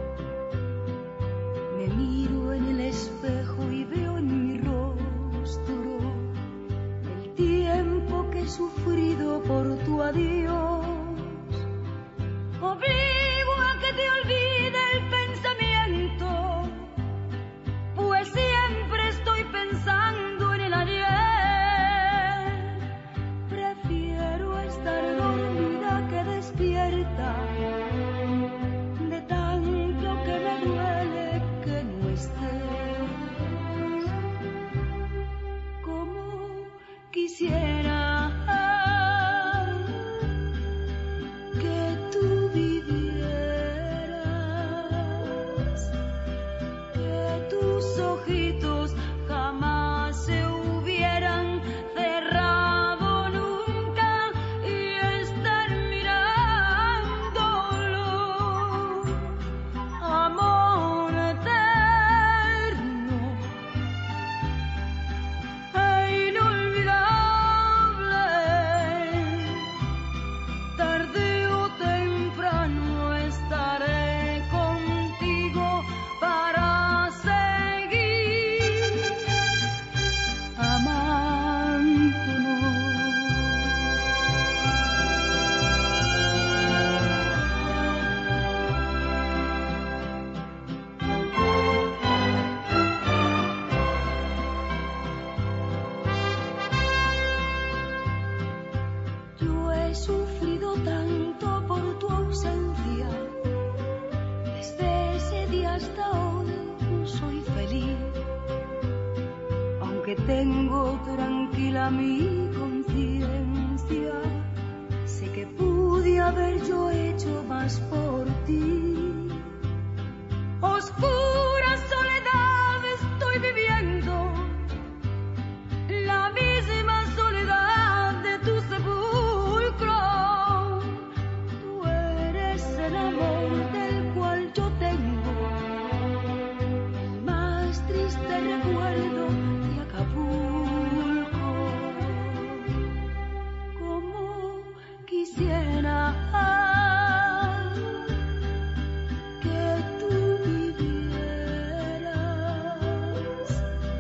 [SPEAKER 16] Me miro en el espejo y veo en mi rostro el tiempo que he sufrido por tu adiós. Obligo a que te olvide el pensamiento, pues siempre estoy pensando en el ayer. Prefiero estar dormida que despierta, de tanto que me duele que no estés. Como quisiera tengo tranquila mi conciencia, sé que pude haber yo hecho más por ti. Oscura soledad estoy viviendo, la misma soledad de tu sepulcro. Tú eres el amor del cual yo tengo el más triste recuerdo de Acapulco. Como quisiera que tú vivieras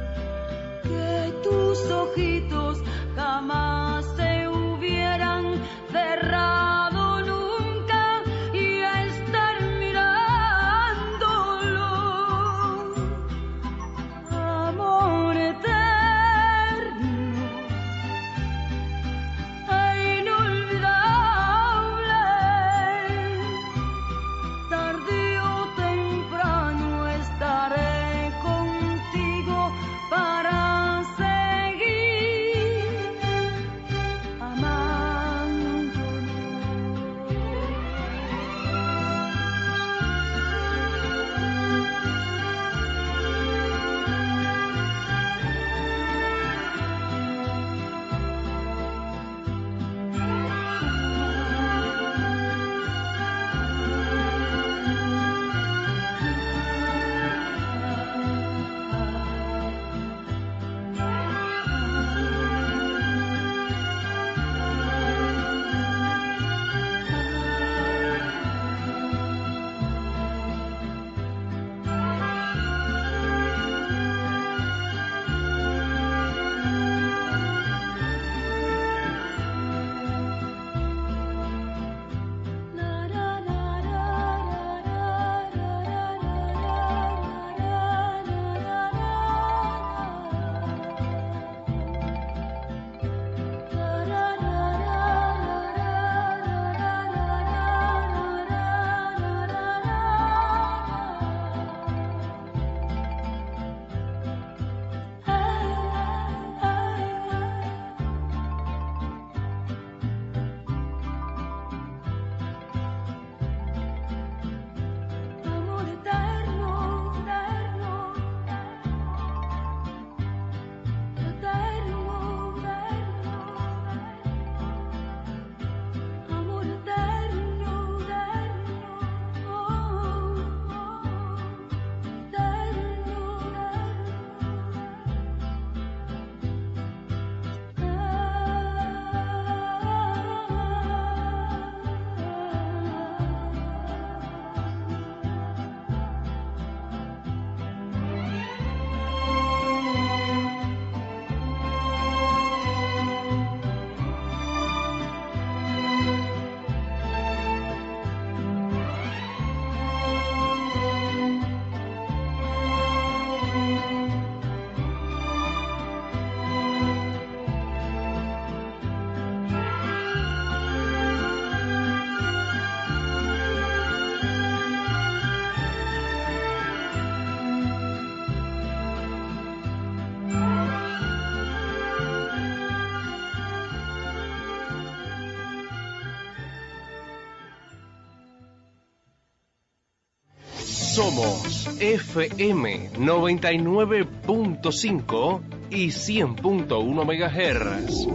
[SPEAKER 13] Somos F M noventa y nueve punto cinco y cien punto uno megahertz.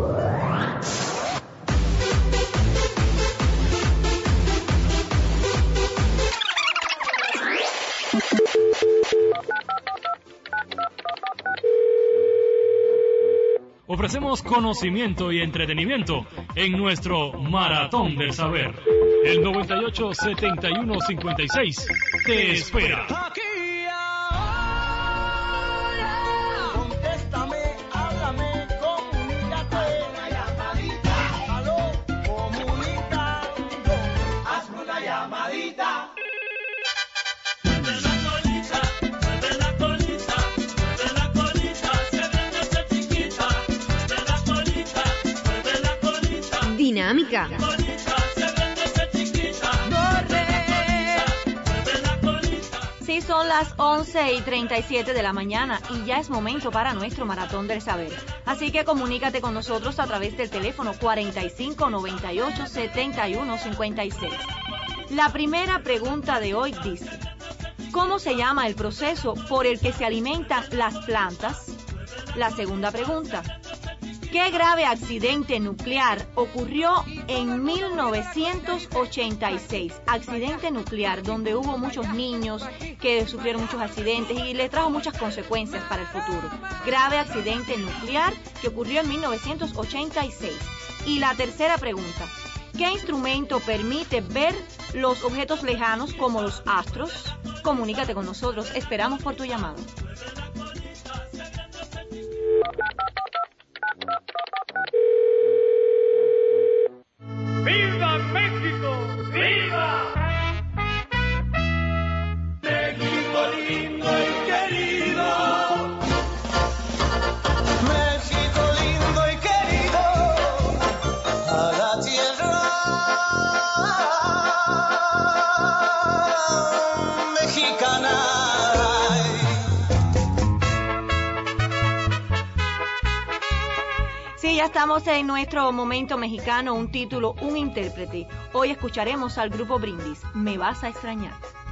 [SPEAKER 17] Ofrecemos conocimiento y entretenimiento en nuestro Maratón del Saber. El noventa y ocho, setenta y uno, cincuenta y seis te espera.
[SPEAKER 10] Contéstame, háblame, comunícate. Una llamadita. Aló, comunicando. Hazme una llamadita.
[SPEAKER 1] Dinámica.
[SPEAKER 4] Sí, son las once y treinta y siete de la mañana y ya es momento para nuestro Maratón del Saber. Así que comunícate con nosotros a través del teléfono cuarenta y cinco, noventa y ocho, setenta y uno, cincuenta y seis. La primera pregunta de hoy dice: ¿cómo se llama el proceso por el que se alimentan las plantas? La segunda pregunta: ¿qué grave accidente nuclear ocurrió en mil novecientos ochenta y seis? Accidente nuclear donde hubo muchos niños que sufrieron muchos accidentes y le trajo muchas consecuencias para el futuro. Grave accidente nuclear que ocurrió en mil novecientos ochenta y seis. Y la tercera pregunta: ¿qué instrumento permite ver los objetos lejanos como los astros? Comunícate con nosotros, esperamos por tu llamada.
[SPEAKER 10] ¡Viva México! ¡Viva! México lindo y querido. México lindo y querido. A la tierra mexicana.
[SPEAKER 4] Sí, ya estamos en nuestro momento mexicano, un título, un intérprete. Hoy escucharemos al grupo Brindis, Me Vas a Extrañar.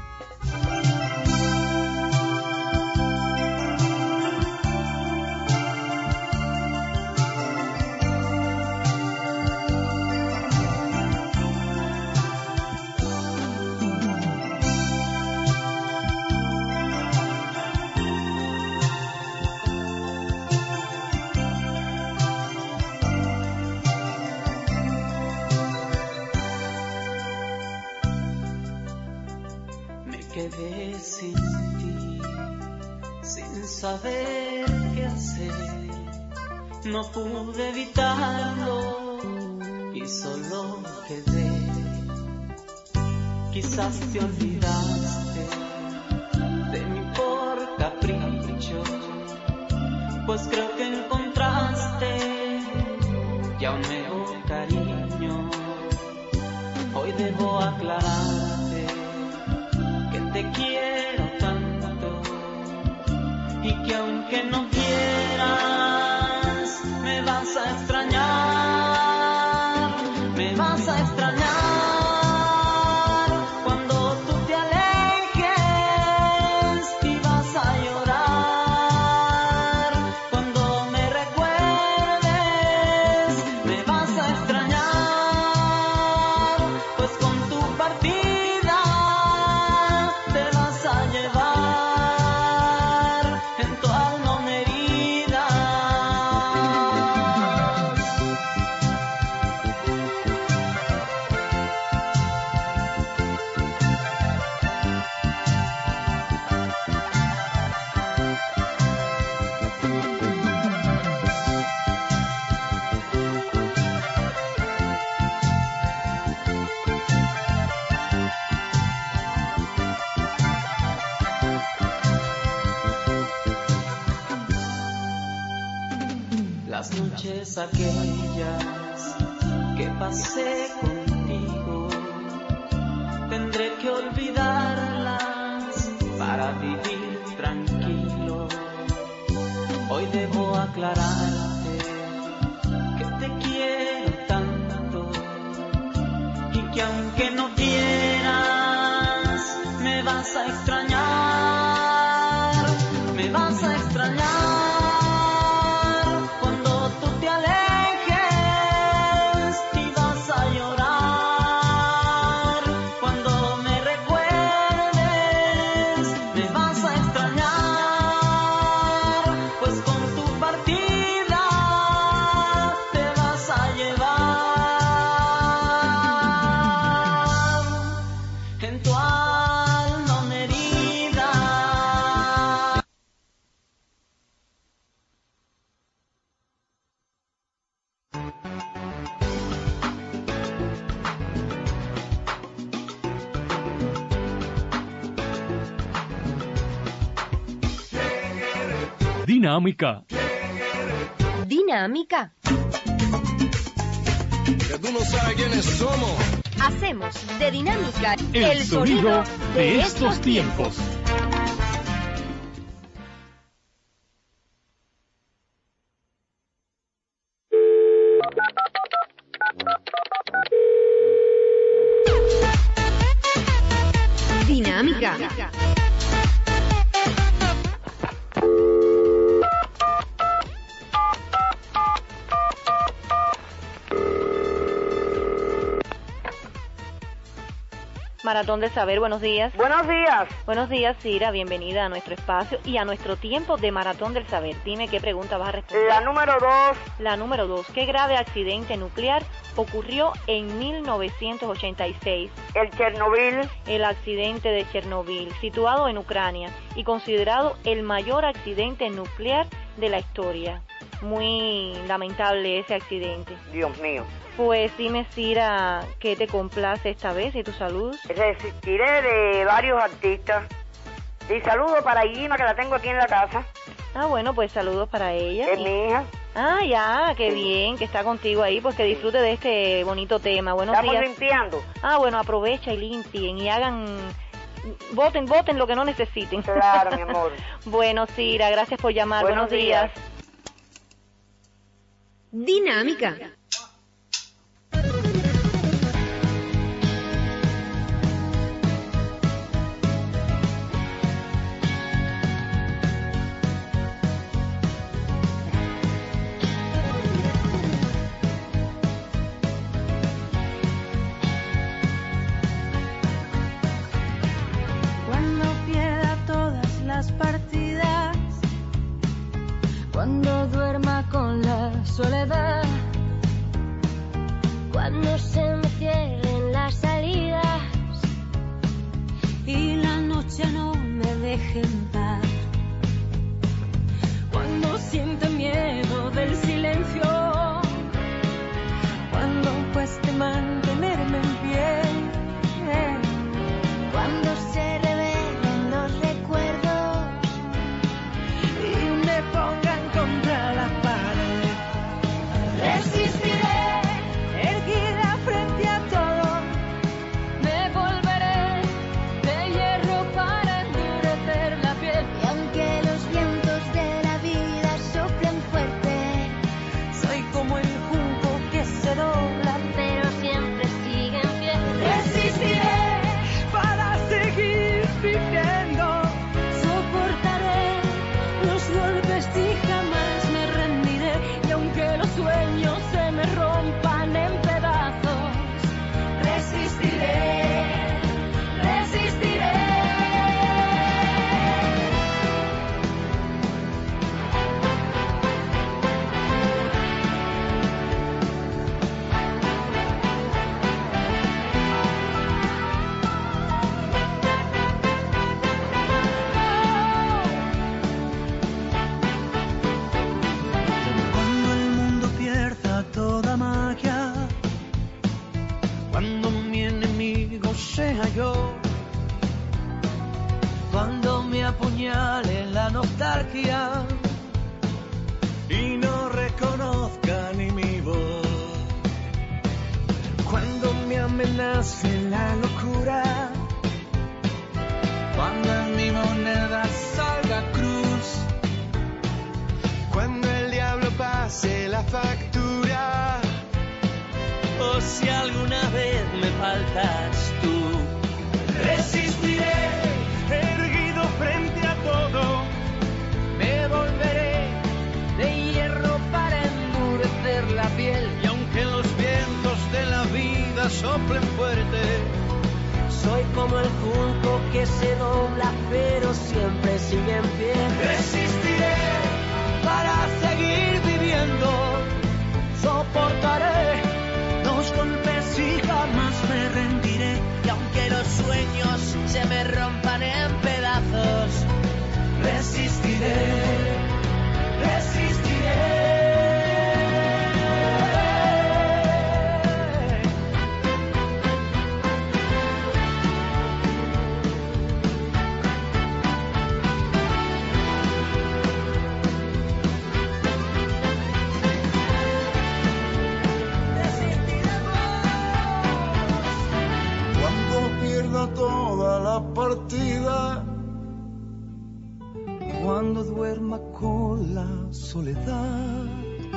[SPEAKER 12] Quedé sin ti, sin saber qué hacer. No pude evitarlo y solo quedé. Quizás te olvidaste de mí por capricho, pues creo que encontraste ya un nuevo cariño. Hoy debo aclararte que te quiero tanto y que aunque no quieras me vas a extrañar, me vas a extrañar cuando tú te alejes y vas a llorar, cuando me recuerdes me vas a extrañar, pues con tu partida las noches aquellas que pasé contigo, tendré que olvidarlas para vivir tranquilo. Hoy debo aclararte que te quiero tanto y que aunque no quieras me vas a extrañar.
[SPEAKER 17] Dinámica.
[SPEAKER 1] Dinámica.
[SPEAKER 15] Que tú no sabes quiénes somos.
[SPEAKER 1] Hacemos de Dinámica
[SPEAKER 17] el, el sonido, sonido de estos tiempos.
[SPEAKER 1] Dinámica.
[SPEAKER 4] Maratón del Saber, buenos días.
[SPEAKER 18] Buenos días.
[SPEAKER 4] Buenos días, Cira, bienvenida a nuestro espacio y a nuestro tiempo de Maratón del Saber. Dime qué pregunta vas a responder.
[SPEAKER 18] La número dos.
[SPEAKER 4] La número dos. ¿Qué grave accidente nuclear ocurrió en mil novecientos ochenta y seis?
[SPEAKER 18] El Chernobyl.
[SPEAKER 4] El accidente de Chernobyl, situado en Ucrania y considerado el mayor accidente nuclear de la historia. Muy lamentable ese accidente.
[SPEAKER 18] Dios mío.
[SPEAKER 4] Pues dime, Cira, ¿qué te complace esta vez y tu salud?
[SPEAKER 18] Resistiré de varios artistas. Y saludo para Gina, que la tengo aquí en la casa.
[SPEAKER 4] Ah, bueno, pues saludos para ella.
[SPEAKER 18] Es mi hija.
[SPEAKER 4] Ah, ya, qué sí. Bien, que está contigo ahí, pues que disfrute de este bonito tema. Buenos
[SPEAKER 18] Estamos
[SPEAKER 4] días.
[SPEAKER 18] limpiando.
[SPEAKER 4] Ah, bueno, aprovecha y limpien y hagan... Voten, voten lo que no necesiten.
[SPEAKER 18] Claro, mi amor.
[SPEAKER 4] Bueno, Cira, gracias por llamar.
[SPEAKER 18] Buenos,
[SPEAKER 4] Buenos días.
[SPEAKER 18] días.
[SPEAKER 1] Dinámica.
[SPEAKER 16] Partidas, cuando duerma con la soledad, cuando se me cierren las salidas y la noche no me deje en paz, cuando siente miedo del silencio, cuando cueste mantenerme en pie, cuando se revelen los recuerdos pongan contra la pared. Resistiré, erguida frente a todo. Me volveré de hierro para endurecer la piel. Y aunque los vientos de la vida soplen fuerte, soy como el junco que se dobla, pero siempre sigue en pie. Resistiré para seguir viviendo. Soportaré los golpes y jamás me rendiré, y aunque los sueños se me rompan en pedazos, resistiré, resistiré. Toda magia, cuando mi enemigo sea yo, cuando me apuñale la nostalgia y no reconozca ni mi voz, cuando me amenace la locura, cuando en mi moneda salga cruz, cuando el diablo pase la factura, o si alguna vez me faltas tú, resistiré, erguido frente a todo, me volveré de hierro para endurecer la piel, y aunque los vientos de la vida soplen fuerte, soy como el junco que se dobla pero siempre sigue en pie. Resistiré para seguir viviendo, soportaré los golpes y jamás me rendiré, y aunque los sueños se me rompan en pedazos, resistiré, resistiré.
[SPEAKER 19] cama con la soledad.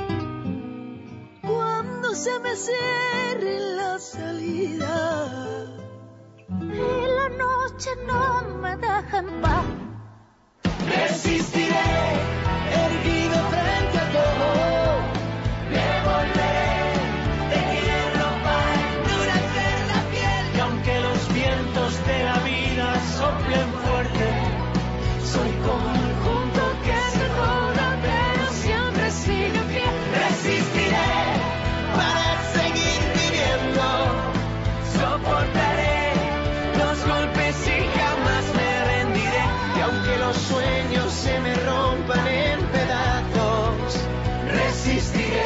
[SPEAKER 10] Cuando se me cierre la salida y la noche no me deja en paz,
[SPEAKER 19] resistiré, erguido frente a todo, me volveré de hierro para endurecer la piel. Y aunque los vientos de la vida soplen fuerte, soy como el junto que se dobla, pero siempre sigue en pie. Resistiré para seguir viviendo, soportaré los golpes y jamás me rendiré. Y aunque los sueños se me rompan en pedazos, resistiré,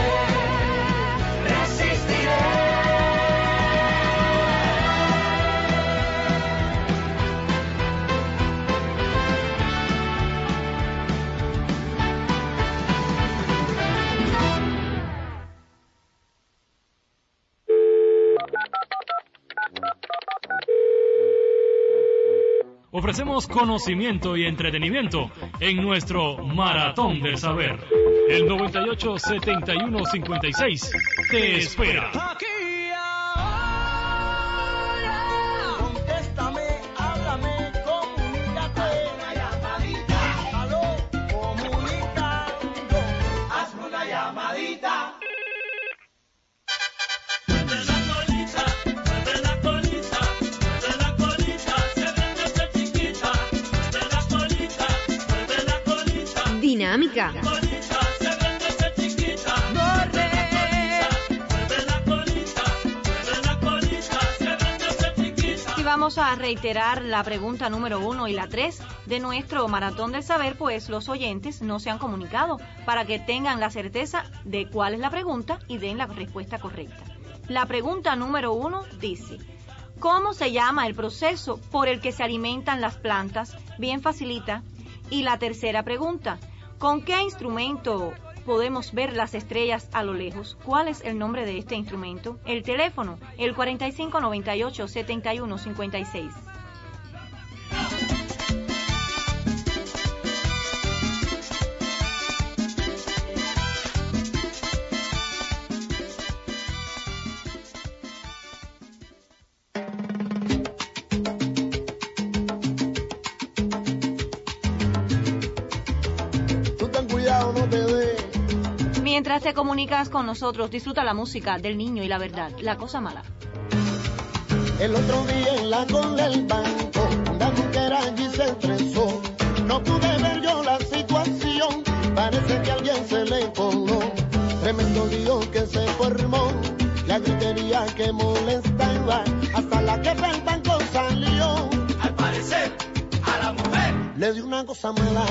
[SPEAKER 19] resistiré.
[SPEAKER 17] Ofrecemos conocimiento y entretenimiento en nuestro Maratón del Saber. El noventa y ocho setenta y uno cincuenta y seis te espera.
[SPEAKER 19] Contéstame, háblame, comunícate. Una llamadita. Aló, comunicando. Hazme una llamadita.
[SPEAKER 1] Dinámica.
[SPEAKER 4] Y vamos a reiterar la pregunta número uno y la tres de nuestro Maratón del Saber, pues los oyentes no se han comunicado para que tengan la certeza de cuál es la pregunta y den la respuesta correcta. La pregunta número uno dice: ¿cómo se llama el proceso por el que se alimentan las plantas? Bien facilita. Y la tercera pregunta: ¿con qué instrumento podemos ver las estrellas a lo lejos? ¿Cuál es el nombre de este instrumento? El teléfono, el cuarenta y cinco noventa y ocho setenta y uno cincuenta y seis. Mientras te comunicas con nosotros, disfruta la música del niño y la verdad, La Cosa Mala.
[SPEAKER 20] El otro día en la cola del banco, una mujer allí se estresó. No pude ver yo la situación, parece que a alguien se le coló. Tremendo lío que se formó, la gritería que molestaba, hasta la que del banco salió.
[SPEAKER 19] Al parecer, a la mujer
[SPEAKER 20] le dio una cosa mala,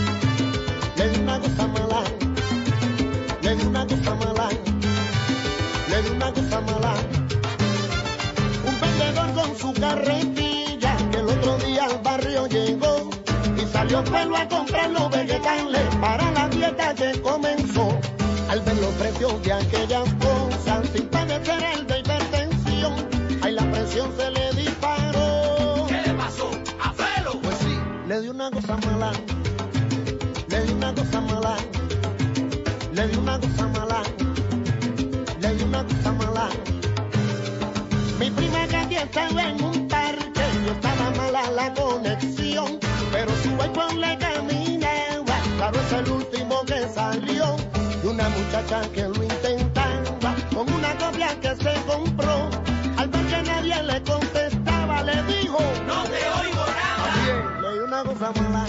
[SPEAKER 20] le dio una cosa mala. Le di una cosa mala, le di una cosa mala. Un vendedor con su carretilla que el otro día al barrio llegó y salió pelo a comprar los vegetales para la dieta que comenzó. Al ver los precios de aquellas cosas, sin padecer el de hipertensión, ahí la presión se le disparó.
[SPEAKER 19] ¿Qué le pasó a Felo?
[SPEAKER 20] Pues sí, le di una cosa mala, le di una cosa mala. Le di una cosa mala, le di una cosa mala. Mi prima Katy estaba en un parque, yo estaba mala la conexión, pero su iPhone le caminaba, claro es el último que salió. Y una muchacha que lo intentaba, con una copia que se compró, al ver que nadie le contestaba, le dijo:
[SPEAKER 19] no te oigo nada.
[SPEAKER 20] Bien, le di una cosa mala,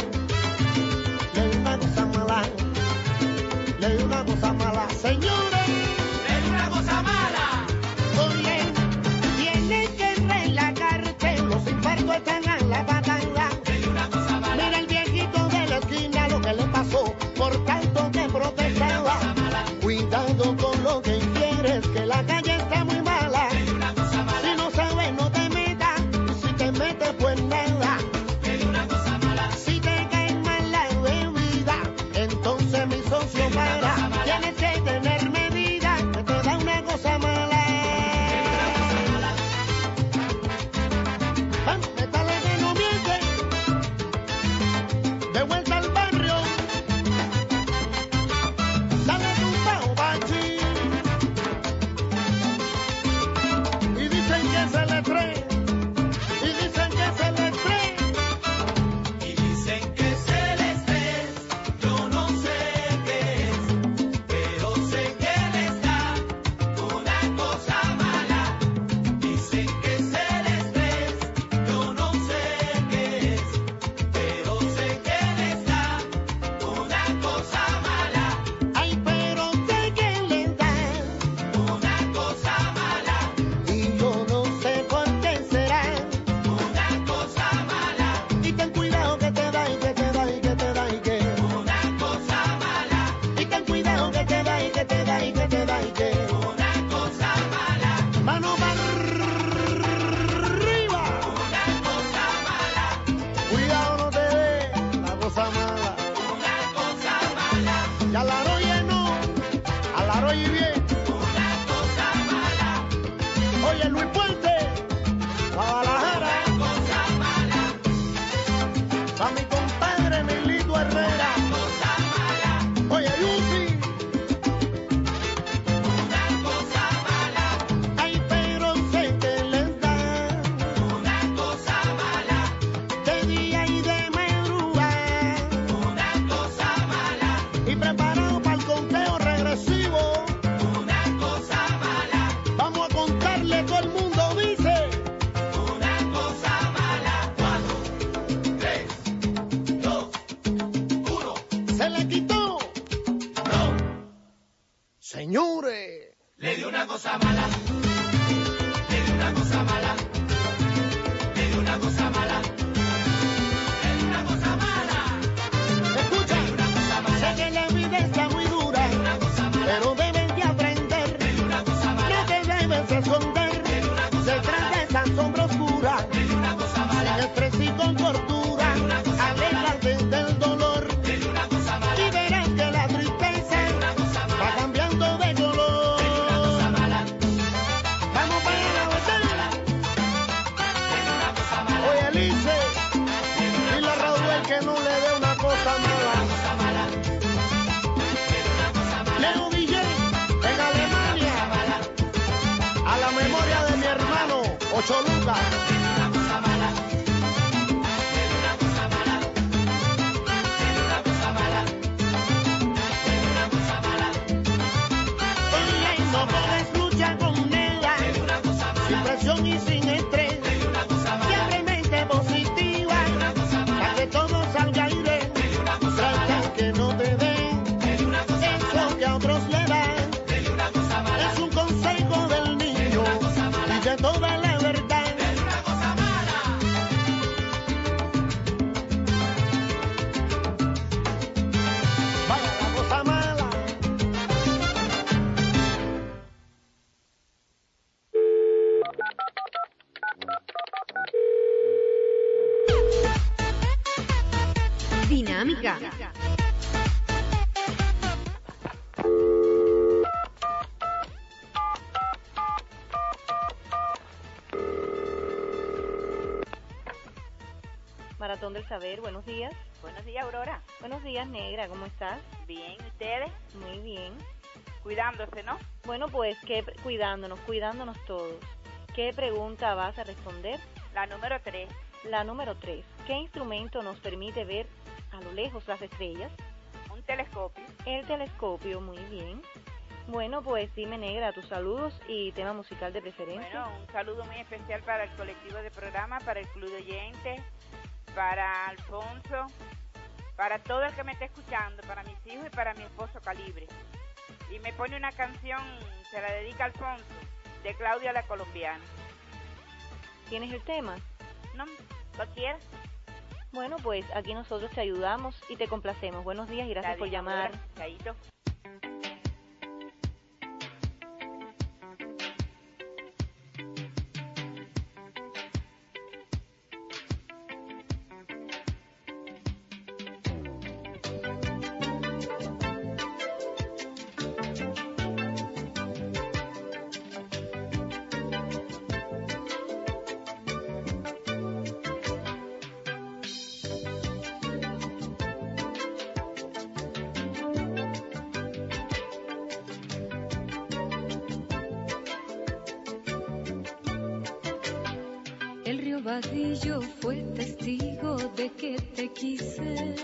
[SPEAKER 20] le di una cosa mala. Le di una cosa mala, señores.
[SPEAKER 19] Le di una cosa mala.
[SPEAKER 20] Oye, tiene que relajarte, los infartos están a la batalla.
[SPEAKER 19] Le di una cosa mala.
[SPEAKER 20] Mira el viejito de la esquina lo que le pasó por tanto que protestaba. Cuidado con lo que quieres, que la calle está muy mala.
[SPEAKER 19] Le di una cosa mala.
[SPEAKER 20] Si no sabes, no te metas, si te metes, pues nada.
[SPEAKER 19] Le di una cosa mala.
[SPEAKER 20] Si te cae mal la bebida, entonces mi socio para. Tienes que tener medida, que te da una cosa mala. Vamos, métale que no miente. De vuelta al barrio. Oye, Luis Puente, Guadalajara.
[SPEAKER 19] Una cosa mala.
[SPEAKER 20] Pa' mi compadre Milito Herrera.
[SPEAKER 19] Una cosa mala.
[SPEAKER 20] Oye, Lucy.
[SPEAKER 19] Una cosa mala.
[SPEAKER 20] Ay, pero sé que les da
[SPEAKER 19] Una cosa mala.
[SPEAKER 20] de día y de madrugada.
[SPEAKER 19] Una cosa mala.
[SPEAKER 20] Y preparado para el conteo regresivo.
[SPEAKER 19] Una cosa mala.
[SPEAKER 20] Vamos a contarle, todo el mundo dice.
[SPEAKER 19] Una cosa mala. Cuatro, tres, dos, uno.
[SPEAKER 20] Se le quitó.
[SPEAKER 19] No.
[SPEAKER 20] Señores.
[SPEAKER 19] Le dio una cosa mala. Le dio una cosa mala. Le dio una cosa mala. Le dio una cosa mala.
[SPEAKER 20] Escucha,
[SPEAKER 19] Le dio una cosa mala.
[SPEAKER 20] sé que la vida está muy dura,
[SPEAKER 19] Le dio una cosa mala.
[SPEAKER 20] pero deben de aprender.
[SPEAKER 19] Le dio una cosa mala.
[SPEAKER 20] No te debes esconder
[SPEAKER 19] Le dio una cosa
[SPEAKER 20] detrás
[SPEAKER 19] mala.
[SPEAKER 20] de esa sombra oscura.
[SPEAKER 19] Le dio una cosa
[SPEAKER 20] Sin
[SPEAKER 19] mala.
[SPEAKER 20] estrés y con tortura,
[SPEAKER 19] Le dio una cosa mala.
[SPEAKER 20] aléjate del dolor
[SPEAKER 19] Le dio una cosa mala.
[SPEAKER 20] y verás que la tristeza
[SPEAKER 19] Le dio una cosa
[SPEAKER 20] va
[SPEAKER 19] mala.
[SPEAKER 20] cambiando de color.
[SPEAKER 19] Le dio una cosa mala.
[SPEAKER 20] Vamos para la botella.
[SPEAKER 19] Le dio una cosa mala.
[SPEAKER 20] Oye, Alice, dile a Raúl que no le dé una cosa mala.
[SPEAKER 19] Cosa mala. Le dio una cosa mala.
[SPEAKER 20] Leo D J en Alemania, a la memoria de mi hermano Ocho Lucas.
[SPEAKER 19] Le dio una cosa mala. Le dio una cosa mala. Le dio una cosa mala. Le dio una cosa mala.
[SPEAKER 20] Ella y no puedes luchar con ella,
[SPEAKER 19] Le dio una cosa
[SPEAKER 20] sin
[SPEAKER 19] mala.
[SPEAKER 20] presión y sin estrés.
[SPEAKER 19] Le dio una cosa mala.
[SPEAKER 20] Siempre mente positiva,
[SPEAKER 19] Le dio una cosa mala.
[SPEAKER 20] para que todo salga aire.
[SPEAKER 19] Le dio una cosa
[SPEAKER 20] Trata
[SPEAKER 19] mala.
[SPEAKER 20] que no te den
[SPEAKER 19] Le dio una cosa mala.
[SPEAKER 20] eso que a otros le dan.
[SPEAKER 19] Le dio una cosa mala.
[SPEAKER 20] Es un consejo del niño y de toda la verdad.
[SPEAKER 19] Le dio una cosa mala.
[SPEAKER 20] Vaya la cosa mala.
[SPEAKER 1] Dinámica.
[SPEAKER 4] Maratón del Saber, buenos días.
[SPEAKER 18] Buenos días, Aurora.
[SPEAKER 4] Buenos días, Negra, ¿cómo estás?
[SPEAKER 18] Bien, ¿ustedes?
[SPEAKER 4] Muy bien.
[SPEAKER 18] Cuidándose, ¿no?
[SPEAKER 4] Bueno, pues que cuidándonos, cuidándonos todos. ¿Qué pregunta vas a responder?
[SPEAKER 18] La número tres.
[SPEAKER 4] La número tres. ¿Qué instrumento nos permite ver a lo lejos las estrellas?
[SPEAKER 18] Un telescopio.
[SPEAKER 4] El telescopio, muy bien. Bueno, pues dime, Negra, tus saludos y tema musical de preferencia.
[SPEAKER 18] Bueno, un saludo muy especial para el colectivo de programa, para el club de oyentes, para Alfonso, para todo el que me esté escuchando, para mis hijos y para mi esposo Calibre. Y me pone una canción, se la dedica a Alfonso, de Claudia la Colombiana.
[SPEAKER 4] ¿Tienes el tema?
[SPEAKER 18] No, cualquiera.
[SPEAKER 4] Bueno, pues aquí nosotros te ayudamos y te complacemos. Buenos días y gracias por llamar.
[SPEAKER 18] Chaito.
[SPEAKER 16] El río Badillo fue testigo de que te quise.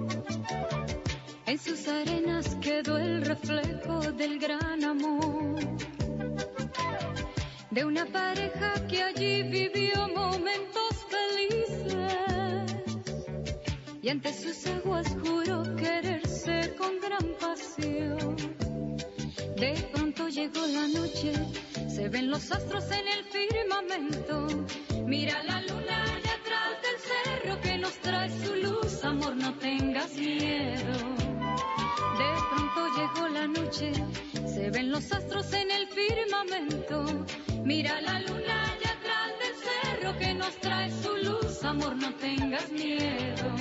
[SPEAKER 16] En sus arenas quedó el reflejo del gran amor de una pareja que allí vivió momentos felices y ante sus aguas juró quererse con gran pasión. De pronto llegó la noche, se ven los astros en el firmamento. Mira la luna allá atrás del cerro que nos trae su luz, amor, no tengas miedo. De pronto llegó la noche, se ven los astros en el firmamento. Mira la luna allá atrás del cerro que nos trae su luz, amor, no tengas miedo.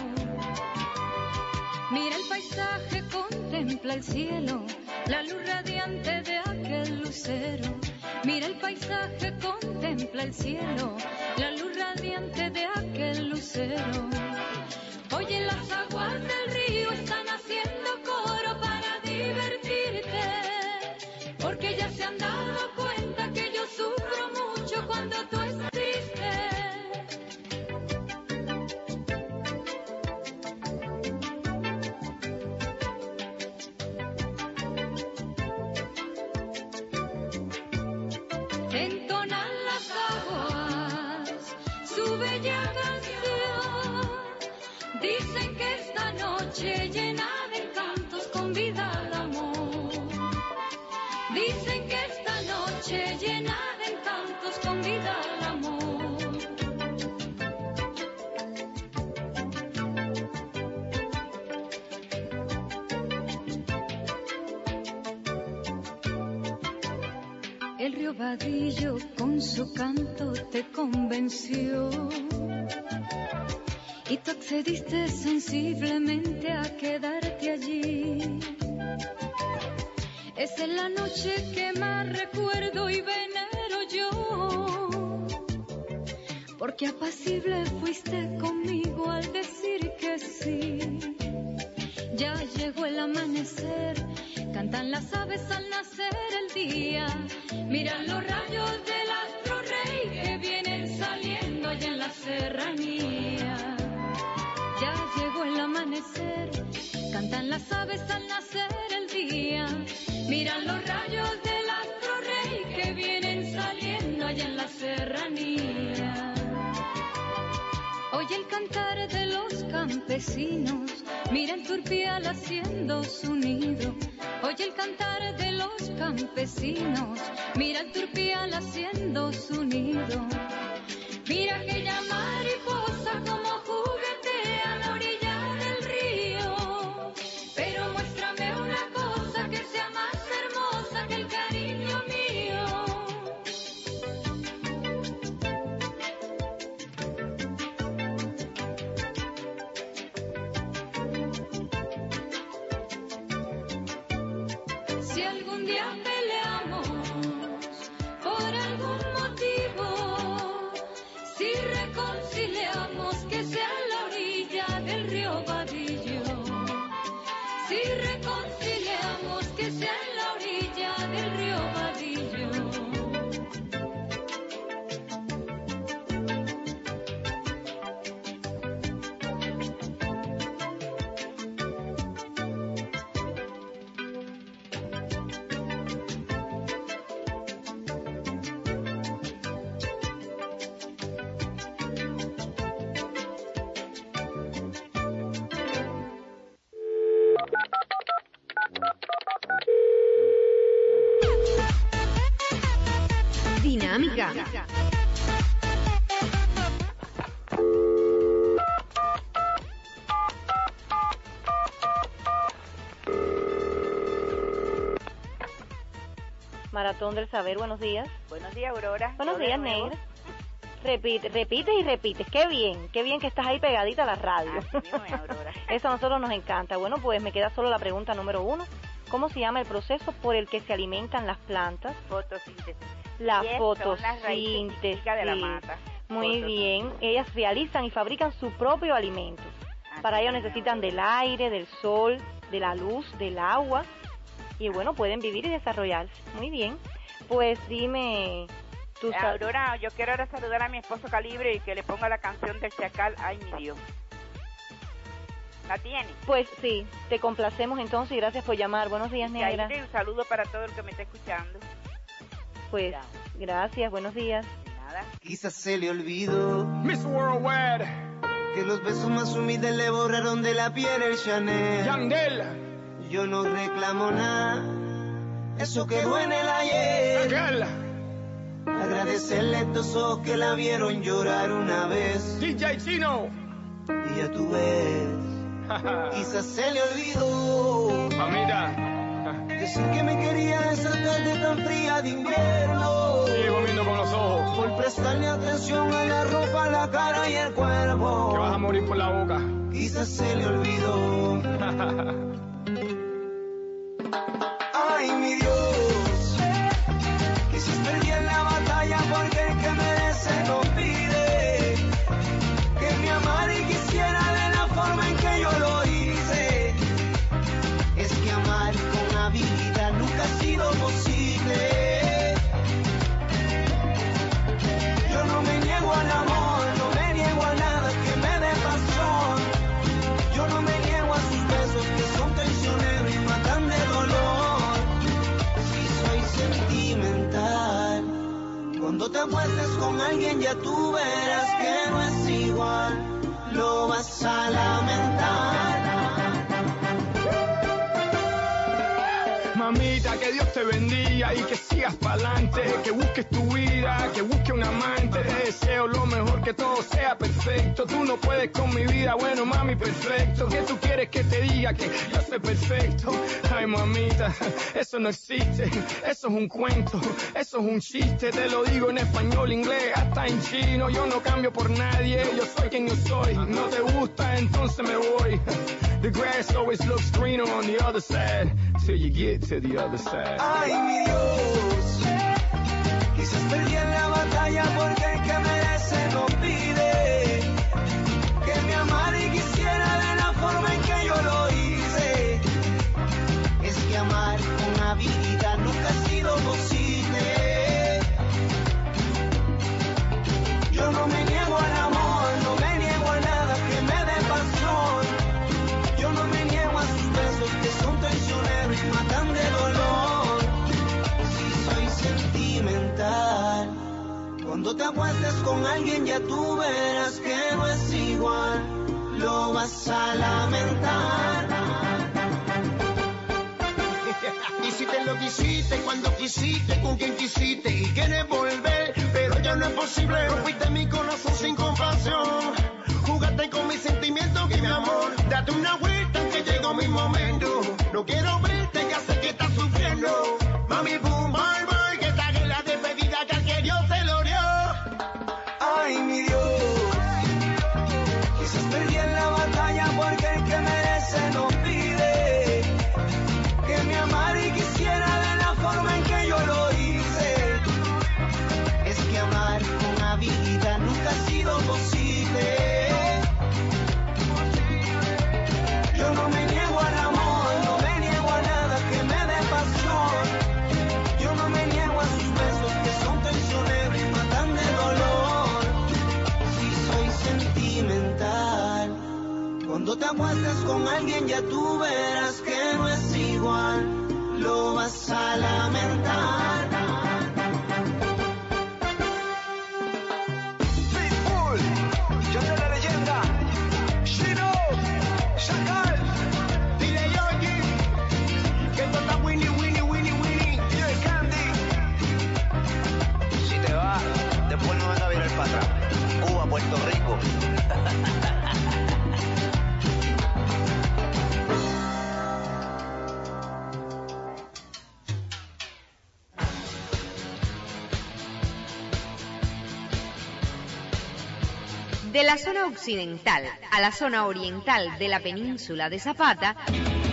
[SPEAKER 16] Mira el paisaje, contempla el cielo, la luz radiante de aquel lucero. Mira el paisaje, contempla contempla el cielo, la luz radiante de aquel lucero. Oye, las aguas del río están haciendo coro para divertirte, porque ya se han dado cuenta que yo sufro mucho cuando tú estás triste. Entonan las aguas su bella canción. Dicen que esta noche llena de encantos convida al amor. Dicen que esta noche llena de encantos convida al amor. El río Vadillo con su canto te convenció y tú accediste sensiblemente a quedarte allí. Esa es la noche que más recuerdo y venero yo, porque apacible fuiste conmigo al decir que sí. Ya llegó el amanecer, cantan las aves al nacer el día. Miran los rayos del astro rey que vienen saliendo allá en la serranía. Ya llegó el amanecer, cantan las aves al nacer el día. Miran los rayos del astro rey que vienen saliendo allá en la serranía. Oye el cantar de los campesinos, mira en Turpial haciendo su nido. Oye el cantar de los campesinos, mira en Turpial haciendo su nido. Mira aquella mariposa como juguetea a la orilla del río. Pero muéstrame una cosa que sea más hermosa que el cariño mío. Si algún día peleamos por algún motivo, si reconciliamos que sea en la orilla del río Vadillo. Si reconciliamos que sea en la orilla del río Vadillo.
[SPEAKER 1] Dinámica.
[SPEAKER 4] Maratón del Saber, buenos días.
[SPEAKER 18] Buenos días, Aurora.
[SPEAKER 4] Buenos
[SPEAKER 18] Yo de
[SPEAKER 4] días,
[SPEAKER 18] nuevo.
[SPEAKER 4] Negra. Repite, repites y repites. Qué bien, qué bien que estás ahí pegadita a la radio.
[SPEAKER 18] Así mismo es, Aurora.
[SPEAKER 4] Eso a nosotros nos encanta. Bueno, pues me queda solo la pregunta número uno. ¿Cómo se llama el proceso por el que se alimentan las plantas?
[SPEAKER 18] Fotosíntesis.
[SPEAKER 4] La
[SPEAKER 18] Y es- son las raíces
[SPEAKER 4] fotosíntesis.
[SPEAKER 18] chiquiticas de la mata.
[SPEAKER 4] Muy
[SPEAKER 18] Fotosíntesis.
[SPEAKER 4] bien. Ellas realizan y fabrican su propio alimento.
[SPEAKER 18] Así
[SPEAKER 4] Para ello
[SPEAKER 18] es,
[SPEAKER 4] necesitan del aire, del sol, de la luz, del agua. Y bueno, pueden vivir y desarrollarse. Muy bien. Pues dime... tu sal-
[SPEAKER 18] Aurora, yo quiero ahora saludar a mi esposo Calibre y que le ponga la canción del Chacal, Ay mi Dios. ¿La tiene?
[SPEAKER 4] Pues sí, te complacemos entonces y gracias por llamar. Buenos días,
[SPEAKER 18] Y
[SPEAKER 4] Negra.
[SPEAKER 18] ahí un saludo para todo el que me está escuchando.
[SPEAKER 4] Pues gracias, buenos días.
[SPEAKER 18] Nada.
[SPEAKER 10] Quizás se le olvidó
[SPEAKER 6] Miss Worldwide,
[SPEAKER 10] que los besos más humildes le borraron de la piel el Chanel.
[SPEAKER 6] Yandel,
[SPEAKER 10] Yo no reclamo nada, eso quedó en el ayer.
[SPEAKER 6] Raquel,
[SPEAKER 10] Agradecerle a estos ojos que la vieron llorar una vez.
[SPEAKER 6] D J Chino.
[SPEAKER 10] Y ya tú ves, quizás se le olvidó
[SPEAKER 6] Mamita,
[SPEAKER 10] decir que me quería esa tarde tan fría de invierno.
[SPEAKER 6] sigo viendo con los ojos.
[SPEAKER 10] Por prestarle atención a la ropa, la cara y el cuerpo.
[SPEAKER 6] Que vas a morir por la boca.
[SPEAKER 10] Quizás se le olvidó. Ay, mi Dios, quizás perdí en la batalla porque el que me Cuando te acuestes con alguien ya tú verás que no es igual, lo vas a lamentar.
[SPEAKER 6] Mamita, que Dios te bendiga y que sigas pa'lante, que busques tu vida, que busques un amante. Te deseo lo mejor, que todo sea perfecto. Tú no puedes con mi vida, bueno mami, perfecto. ¿Qué tú quieres que te diga? Que yo soy perfecto. Ay mamita, eso no existe, eso es un cuento, eso es un chiste. Te lo digo en español, inglés, hasta en chino. Yo no cambio por nadie, yo soy quien yo soy. No te gusta, entonces me voy. The grass always looks greener on the other side, till you get to the other side.
[SPEAKER 10] Ay, mi Dios, quizás perdí en la batalla porque el que merece no pide que me amara y quisiera de la forma en que yo lo hice. Es que amar con habilidad nunca ha sido posible. Yo no me niego al amor, no me niego a nada que me dé pasión. Yo no me niego a sus besos que son traicioneros y matan de dolor. Si soy sentimental, cuando te acuestes con alguien ya tú verás que no es igual, lo vas a lamentar.
[SPEAKER 20] Y si te lo quisiste cuando quisiste, con quien quisiste y quieres volver, pero ya no es posible. Rompiste mi corazón sin compasión, jugaste con mis sentimientos y mi amor. Date una vuelta que llegó mi momento. No quiero verte, ya sé que estás sufriendo. Mami, boom, bye, bye, que esta es la despedida que al que Dios te lo dio.
[SPEAKER 10] Ay, mi Dios, quizás perdí en la batalla porque el que merece no pide que me amara y quisiera de la forma en que yo lo hice. Es que amar con habilidad nunca ha sido posible. Yo no me niego al amor, no me niego a nada que me dé pasión. Yo no me niego a sus besos que son traicioneros y matan de dolor. Si soy sentimental, cuando te acuestes con alguien ya tú verás que no es igual, lo vas a lamentar.
[SPEAKER 6] Pitbull, yo de la leyenda, Shino, Chacal, dile Yogi, que esto está Winnie, Winnie, Winnie, Winnie, y el Candy.
[SPEAKER 9] Si te vas, después no van a virar para atrás. Cuba, Puerto Rico.
[SPEAKER 1] De la zona occidental a la zona oriental de la península de Zapata,
[SPEAKER 16] A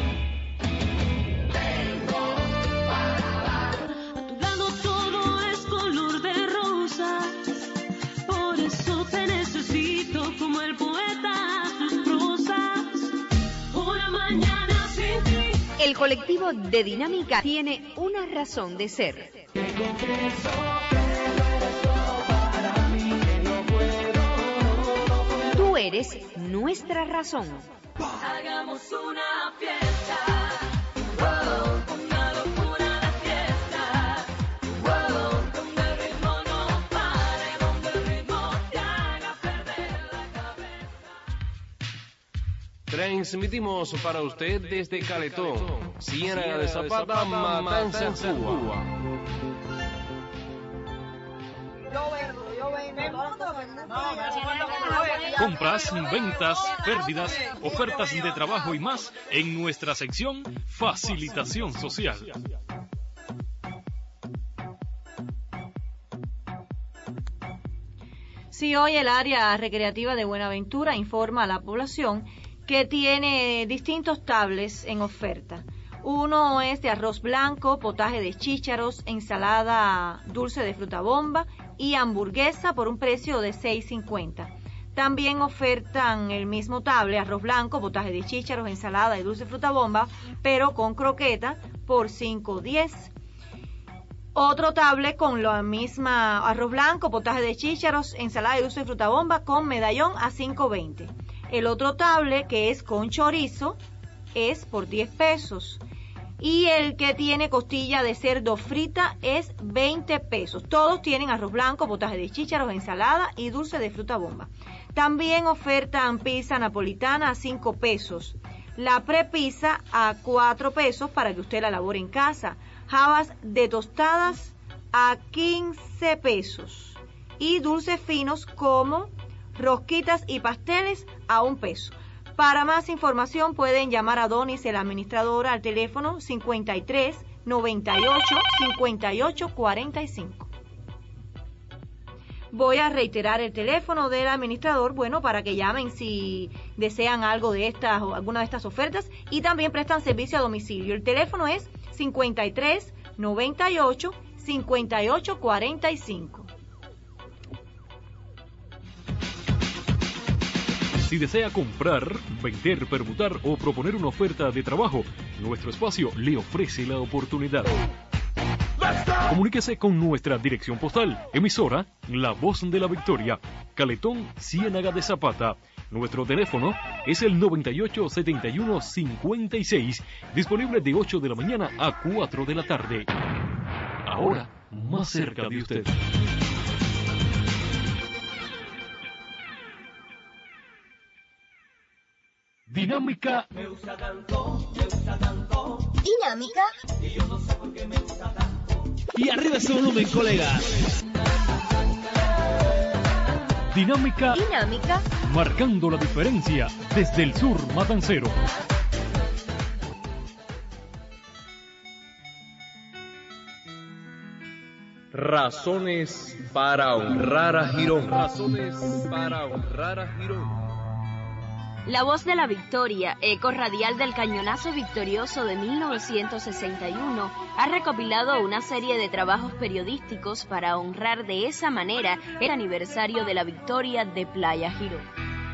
[SPEAKER 16] tu lado todo es color de rosa, por eso te necesito como el poeta sus prosas. Una mañana sin ti.
[SPEAKER 1] el colectivo de Dinámica tiene una razón de ser. Tú eres nuestra razón.
[SPEAKER 16] Hagamos una fiesta, wow, una locura de fiesta, wow, donde el ritmo no pare, donde el ritmo te haga perder la cabeza.
[SPEAKER 13] Transmitimos para usted desde Caletón, Ciénaga de Zapata, Matanzas, Cuba.
[SPEAKER 17] Compras, ventas, pérdidas, ofertas de trabajo y más en nuestra sección Facilitación Social.
[SPEAKER 4] Sí, hoy el área recreativa de Buenaventura informa a la población que tiene distintos tables en oferta. Uno es de arroz blanco, potaje de chícharos, ensalada dulce de fruta bomba y hamburguesa por un precio de seis cincuenta. También ofertan el mismo table, arroz blanco, potaje de chícharos, ensalada y dulce de fruta bomba, pero con croqueta por cinco diez. Otro table con la misma arroz blanco, potaje de chícharos, ensalada y dulce de fruta bomba con medallón a cinco veinte. El otro table, que es con chorizo, es por diez pesos. Y el que tiene costilla de cerdo frita es veinte pesos. Todos tienen arroz blanco, potaje de chícharos, ensalada y dulce de fruta bomba. También ofertan pizza napolitana a cinco pesos. La prepizza a cuatro pesos para que usted la elabore en casa. Jabas de tostadas a quince pesos. Y dulces finos como rosquitas y pasteles a un peso. Para más información pueden llamar a Donis, el administrador, al teléfono cincuenta y tres, noventa y ocho, cincuenta y ocho, cuarenta y cinco. Voy a reiterar el teléfono del administrador, bueno, para que llamen si desean algo de estas o alguna de estas ofertas, y también prestan servicio a domicilio. El teléfono es cincuenta y tres, noventa y ocho, cincuenta y ocho, cuarenta y cinco.
[SPEAKER 17] Si desea comprar, vender, permutar o proponer una oferta de trabajo, nuestro espacio le ofrece la oportunidad. Comuníquese con nuestra dirección postal, emisora La Voz de la Victoria, Caletón, Ciénaga de Zapata. Nuestro teléfono es el noventa y ocho, setenta y uno, cincuenta y seis, disponible de ocho de la mañana a cuatro de la tarde. Ahora, más cerca de usted. Dinámica.
[SPEAKER 19] Me gusta tanto, me gusta tanto.
[SPEAKER 1] Dinámica.
[SPEAKER 19] Y yo no sé por qué me gusta tanto.
[SPEAKER 17] Y arriba ese volumen, colega. Dinámica.
[SPEAKER 1] Dinámica.
[SPEAKER 17] Marcando la diferencia desde el sur matancero.
[SPEAKER 13] Razones para honrar a Girón. Razones para honrar a Girón.
[SPEAKER 21] La Voz de la Victoria, eco radial del cañonazo victorioso de mil novecientos sesenta y uno, ha recopilado una serie de trabajos periodísticos para honrar de esa manera el aniversario de la victoria de Playa Girón.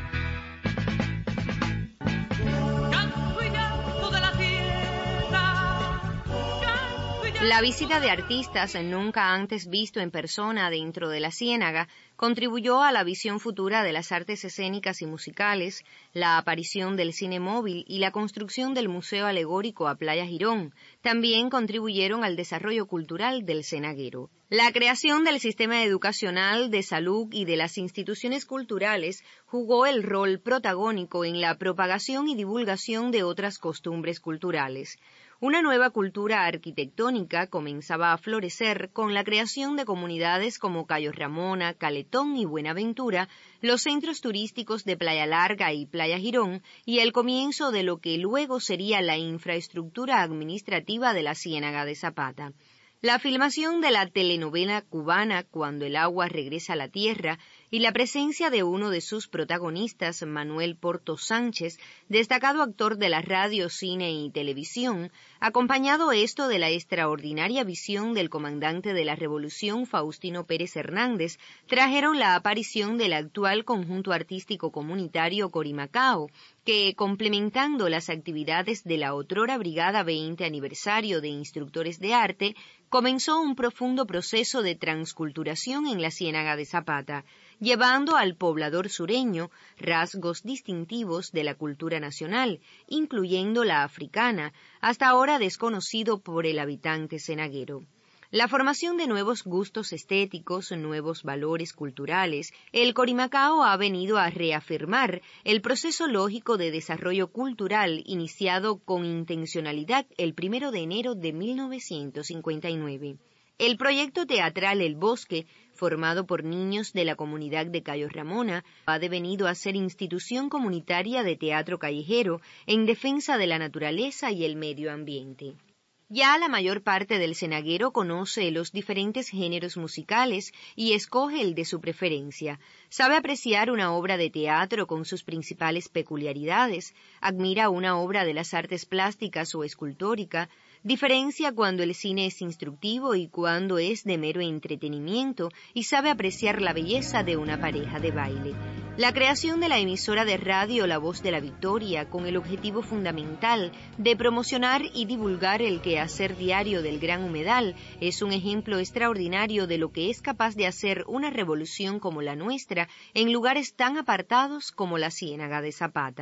[SPEAKER 21] La visita de artistas nunca antes visto en persona dentro de la Ciénaga contribuyó a la visión futura de las artes escénicas y musicales, la aparición del cine móvil y la construcción del Museo Alegórico a Playa Girón. También contribuyeron al desarrollo cultural del cenaguero. La creación del sistema educacional, de salud y de las instituciones culturales jugó el rol protagónico en la propagación y divulgación de otras costumbres culturales. Una nueva cultura arquitectónica comenzaba a florecer con la creación de comunidades como Cayo Ramona, Caletón y Buenaventura, los centros turísticos de Playa Larga y Playa Girón y el comienzo de lo que luego sería la infraestructura administrativa de la Ciénaga de Zapata. La filmación de la telenovela cubana Cuando el agua regresa a la tierra y la presencia de uno de sus protagonistas, Manuel Porto Sánchez, destacado actor de la radio, cine y televisión, acompañado esto de la extraordinaria visión del comandante de la Revolución, Faustino Pérez Hernández, trajeron la aparición del actual conjunto artístico comunitario Corimacao, que, complementando las actividades de la otrora Brigada veinte aniversario de instructores de arte, comenzó un profundo proceso de transculturación en la Ciénaga de Zapata, llevando al poblador sureño rasgos distintivos de la cultura nacional, incluyendo la africana, hasta ahora desconocido por el habitante cenaguero. La formación de nuevos gustos estéticos, nuevos valores culturales, el Corimacao ha venido a reafirmar el proceso lógico de desarrollo cultural iniciado con intencionalidad el primero de enero de mil novecientos cincuenta y nueve. El proyecto teatral El Bosque, formado por niños de la comunidad de Cayo Ramona, ha devenido a ser institución comunitaria de teatro callejero en defensa de la naturaleza y el medio ambiente. Ya la mayor parte del cenaguero conoce los diferentes géneros musicales y escoge el de su preferencia. Sabe apreciar una obra de teatro con sus principales peculiaridades, admira una obra de las artes plásticas o escultórica, diferencia cuando el cine es instructivo y cuando es de mero entretenimiento y sabe apreciar la belleza de una pareja de baile. La creación de la emisora de radio La Voz de la Victoria con el objetivo fundamental de promocionar y divulgar el quehacer diario del Gran Humedal es un ejemplo extraordinario de lo que es capaz de hacer una revolución como la nuestra en lugares tan apartados como la Ciénaga de Zapata.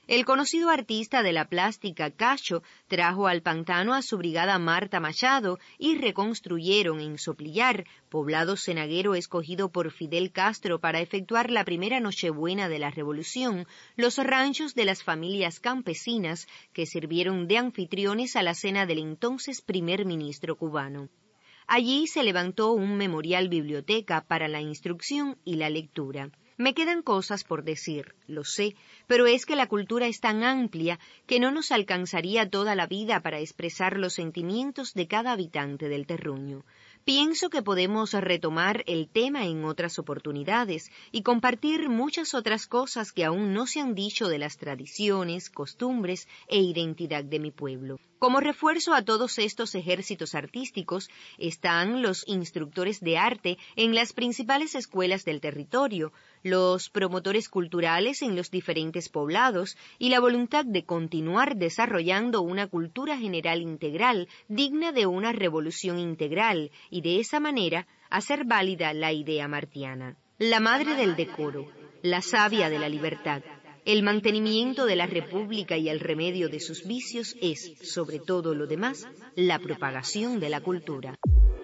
[SPEAKER 21] El conocido artista de la plástica Cacho trajo al pantano a su brigada Marta Machado y reconstruyeron en Soplillar, poblado cenaguero escogido por Fidel Castro para efectuar la primera Nochebuena de la Revolución, los ranchos de las familias campesinas que sirvieron de anfitriones a la cena del entonces primer ministro cubano. Allí se levantó un memorial biblioteca para la instrucción y la lectura. Me quedan cosas por decir, lo sé, pero es que la cultura es tan amplia que no nos alcanzaría toda la vida para expresar los sentimientos de cada habitante del terruño. Pienso que podemos retomar el tema en otras oportunidades y compartir muchas otras cosas que aún no se han dicho de las tradiciones, costumbres e identidad de mi pueblo. Como refuerzo a todos estos ejércitos artísticos están los instructores de arte en las principales escuelas del territorio, los promotores culturales en los diferentes poblados y la voluntad de continuar desarrollando una cultura general integral digna de una revolución integral y de esa manera hacer válida la idea martiana. La madre del decoro, la savia de la libertad, el mantenimiento de la república y el remedio de sus vicios es, sobre todo lo demás, la propagación de la cultura.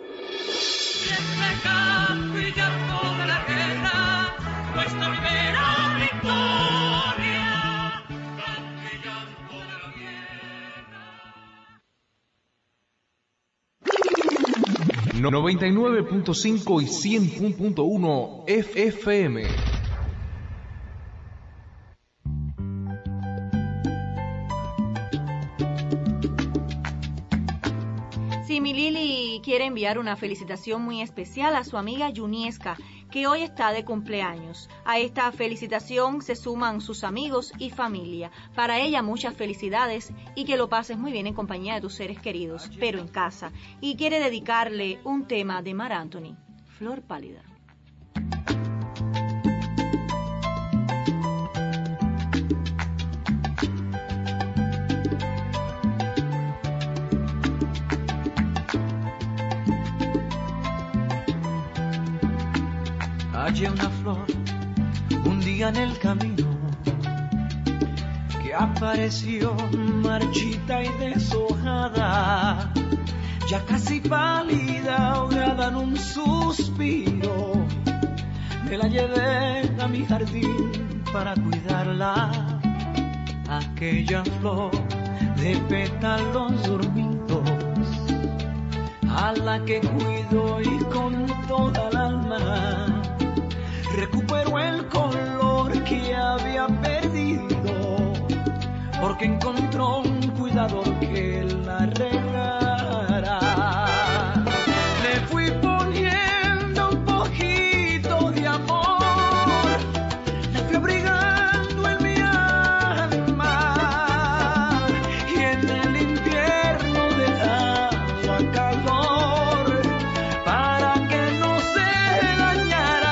[SPEAKER 13] noventa y nueve punto cinco y cien punto uno F M.
[SPEAKER 4] Similili quiere enviar una felicitación muy especial a su amiga Yunieska, que hoy está de cumpleaños. A esta felicitación se suman sus amigos y familia. Para ella muchas felicidades y que lo pases muy bien en compañía de tus seres queridos, pero en casa. Y quiere dedicarle un tema de Mar Anthony, Flor Pálida.
[SPEAKER 19] Hallé una flor un día en el camino que apareció marchita y deshojada, ya casi pálida, ahogada en un suspiro. Me la llevé a mi jardín para cuidarla, aquella flor de pétalos dormidos, a la que cuido y con toda el alma recuperó el color que había perdido, porque encontró un cuidador que la regara. Le fui poniendo un poquito de amor, la fui abrigando en mi alma, y en el invierno dejaba calor para que no se dañara.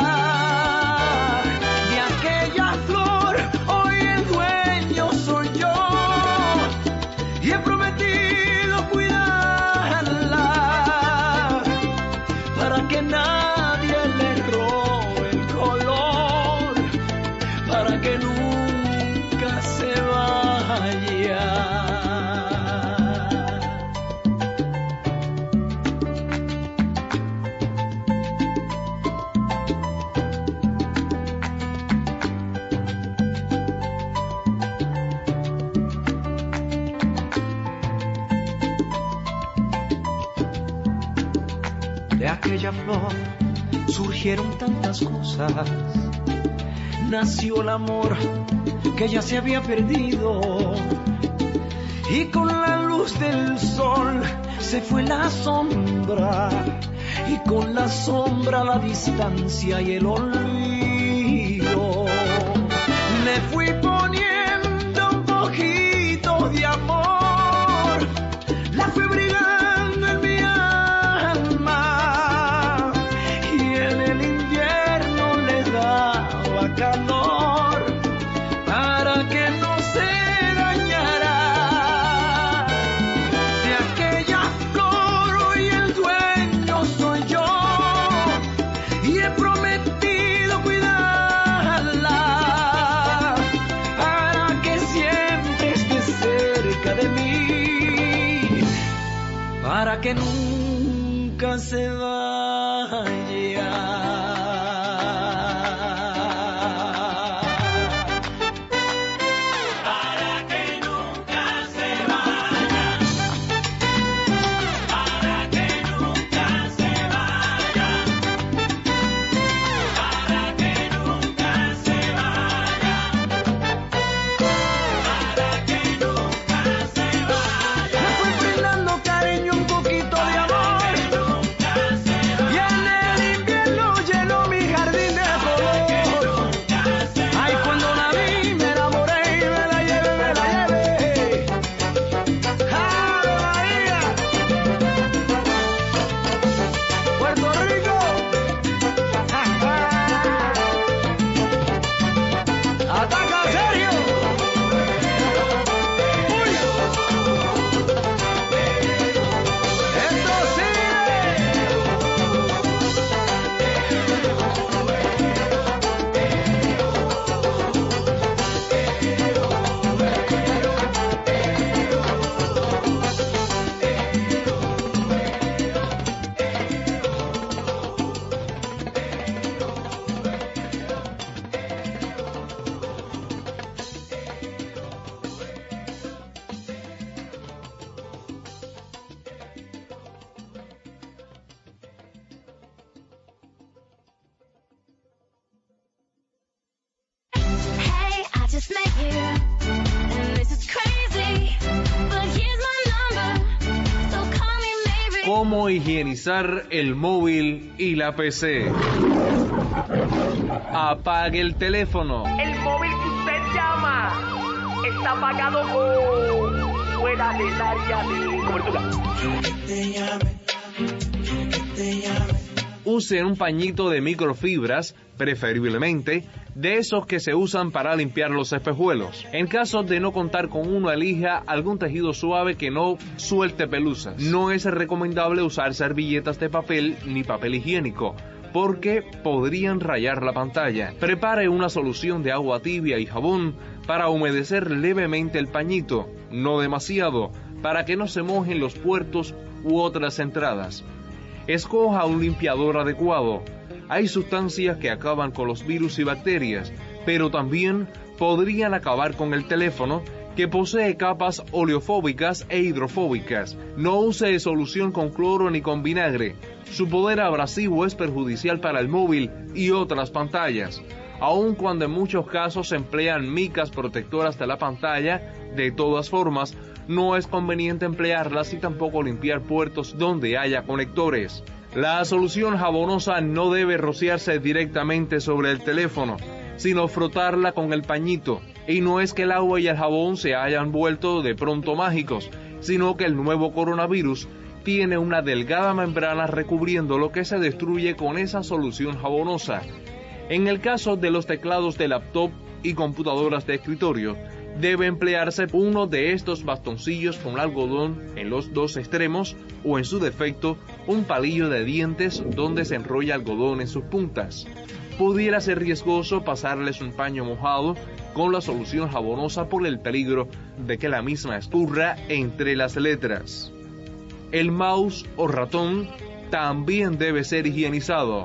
[SPEAKER 19] Aquella flor surgieron tantas cosas, nació el amor que ya se había perdido, y con la luz del sol se fue la sombra, y con la sombra la distancia y el olvido. Le fui poniendo un poquito de amor, la fui brigando en mi calor para que no se dañara. De aquella flor hoy el dueño soy yo, y he prometido cuidarla para que que nunca se vaya.
[SPEAKER 13] Cómo higienizar el móvil y la P C. Apague el teléfono.
[SPEAKER 3] El móvil que usted llama está apagado o fuera del área de cobertura. Que te llame, que te llame.
[SPEAKER 13] Use un pañito de microfibras, preferiblemente de esos que se usan para limpiar los espejuelos. En caso de no contar con uno, elija algún tejido suave que no suelte pelusas. No es recomendable usar servilletas de papel ni papel higiénico, porque podrían rayar la pantalla. Prepare una solución de agua tibia y jabón para humedecer levemente el pañito, no demasiado, para que no se mojen los puertos u otras entradas. Escoja un limpiador adecuado. Hay sustancias que acaban con los virus y bacterias, pero también podrían acabar con el teléfono, que posee capas oleofóbicas e hidrofóbicas. No use solución con cloro ni con vinagre. Su poder abrasivo es perjudicial para el móvil y otras pantallas. Aun cuando en muchos casos se emplean micas protectoras de la pantalla, de todas formas, no es conveniente emplearlas y tampoco limpiar puertos donde haya conectores. La solución jabonosa no debe rociarse directamente sobre el teléfono, sino frotarla con el pañito. Y no es que el agua y el jabón se hayan vuelto de pronto mágicos, sino que el nuevo coronavirus tiene una delgada membrana recubriendo lo que se destruye con esa solución jabonosa. En el caso de los teclados de laptop y computadoras de escritorio, debe emplearse uno de estos bastoncillos con algodón en los dos extremos o, en su defecto, un palillo de dientes donde se enrolla algodón en sus puntas. Pudiera ser riesgoso pasarles un paño mojado con la solución jabonosa por el peligro de que la misma escurra entre las letras. El mouse o ratón también debe ser higienizado.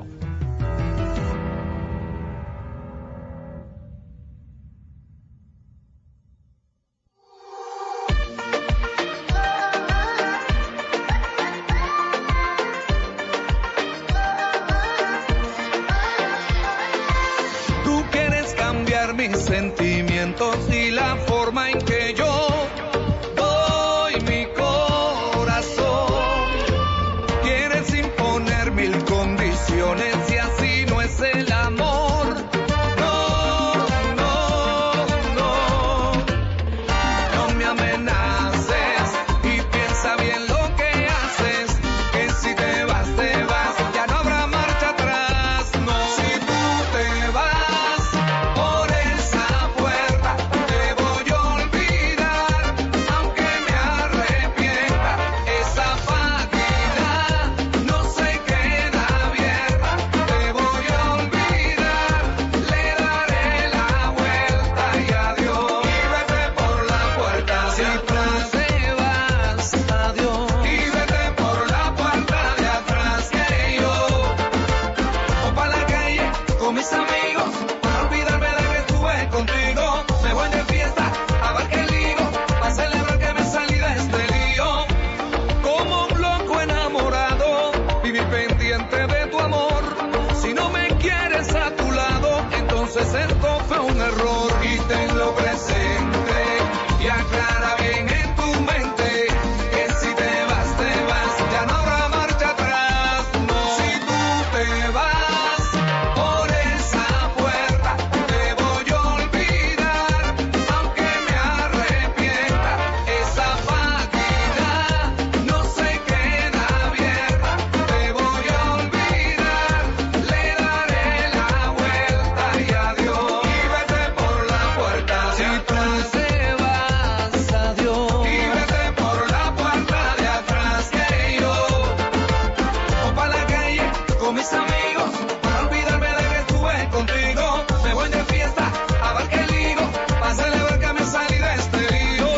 [SPEAKER 19] Mis sentimientos y la forma en que yo doy mi corazón. Quieres imponer mil condiciones y así no es el amor. No, no, no, no me amenaces y piensa bien lo que haces, que si te vas, te vas, ya no habrá marcha atrás. No, si tú te vas por esa puerta, te voy a olvidar.
[SPEAKER 6] mis amigos, para olvidarme de que estuve contigo. Me voy de fiesta, a ver qué ligo, para celebrar que me salí de este lío. Como un loco enamorado, viví pendiente de tu amor. Si no me quieres a tu lado, entonces esto fue un error. Y tenlo presente y aclara bien en tu mente que si te vas, te vas, ya no habrá marcha atrás. No, si tú te vas por esa puerta, te voy a olvidar, aunque me arrepienta. Esa página no se queda abierta, te voy a olvidar, le daré la vuelta y adiós. Y vete por la puerta de atrás, te vas, adiós. Y vete por la puerta de atrás que yo, o pa' la calle con mis amigos, para olvidarme de que estuve contigo. Me voy de fiesta, a ver qué ligo, pa' celebrar que me salí de este lío.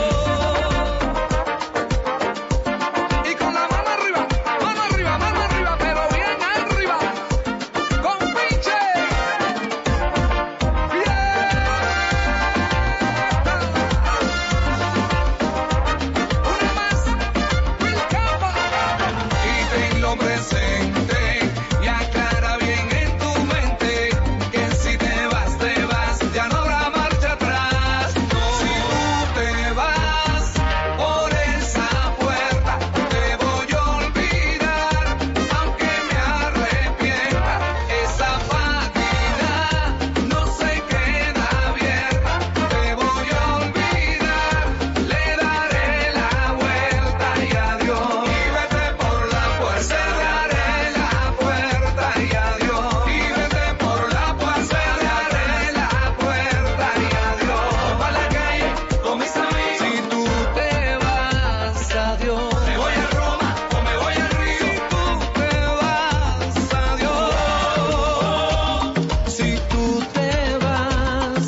[SPEAKER 6] Y con la mano arriba, mano arriba, mano arriba, pero bien arriba, con pinche. Una más, Will Capa. Y tenlo presente y aclara bien en tu mente que si te vas, te vas, ya no habrá marcha atrás. No, si tú te vas por esa puerta, te voy a olvidar, aunque me arrepienta. Esa página no se queda abierta, te voy a olvidar, le daré la vuelta y adiós. Y vete por la puerta, cerraré la puerta y adiós. Y vete por la puerta, cerraré la puerta y adiós. Pa' la calle con mis amigos, si tú te vas, adiós. Me voy a Roma o me voy a Río, si tú te vas, adiós. Si tú te vas,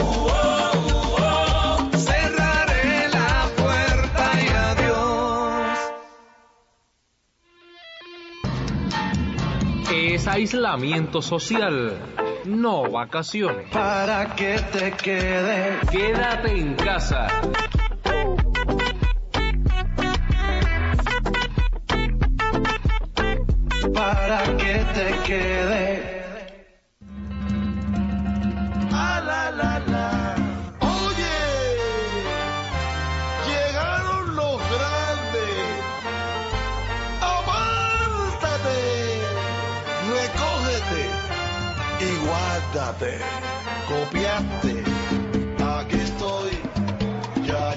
[SPEAKER 6] cerraré la puerta y adiós.
[SPEAKER 13] Es aislamiento social, no vacaciones.
[SPEAKER 6] Para que te quede,
[SPEAKER 13] Quédate en casa.
[SPEAKER 6] para que te quede.
[SPEAKER 5] Ah, la, la, la. Oye, llegaron los grandes. Amántate, recógete y guárdate. Copiaste, aquí estoy, ya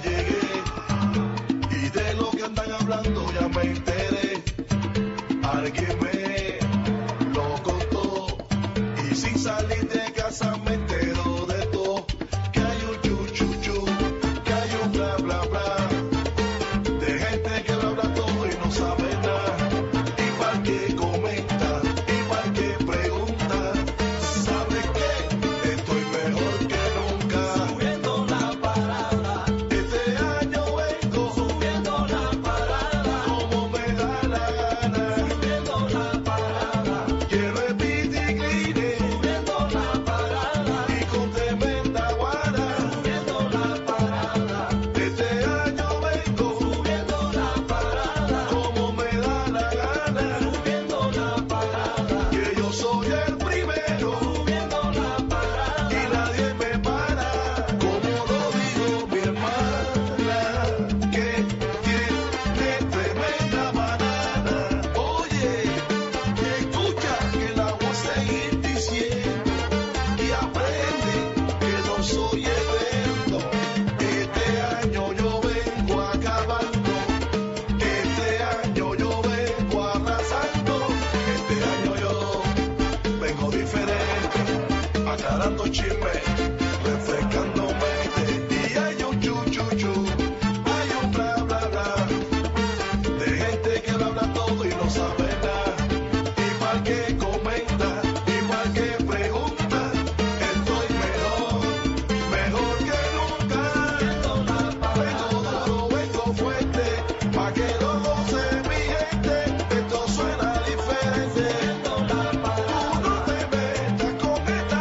[SPEAKER 5] llegué. Y de lo que andan hablando ya me enteré. Alguien me lo contó y sin salir de casa me entero de todo. Que hay un chu chu chu, que hay un bla bla bla, de gente que lo habla todo y no sabe nada. Igual que comenta, igual que pregunta. ¿Sabe qué? Estoy mejor que nunca. Subiendo la parada. Este año vengo subiendo la parada. Como me da la gana. Subiendo la parada. Quiero el biciclete. Subiendo la parada. Y con tremenda guana. Subiendo la parada. Este año vengo subiendo la parada. Como me da la gana. Subiendo la parada. Que yo soy el primero. Subiendo la parada. Y nadie me para. Como lo dijo mi hermana. Que tiene tremenda banana. Oye, escucha que la voy a seguir diciendo. Y aprende que no soy eterno. Este año yo vengo acabando. Este año yo vengo arrasando. Este año yo vengo diferente. Aclarando chisme, refrescando mente. Y hay un chu chu chu, hay un bla bla bla, de gente que lo habla todo y no sabe nada. Igual que comenta, igual que pregunta. Estoy mejor, mejor que nunca. Vengo duro, vengo fuerte, pa' que lo goce mi gente. Esto suena diferente. Tú no te metas con esta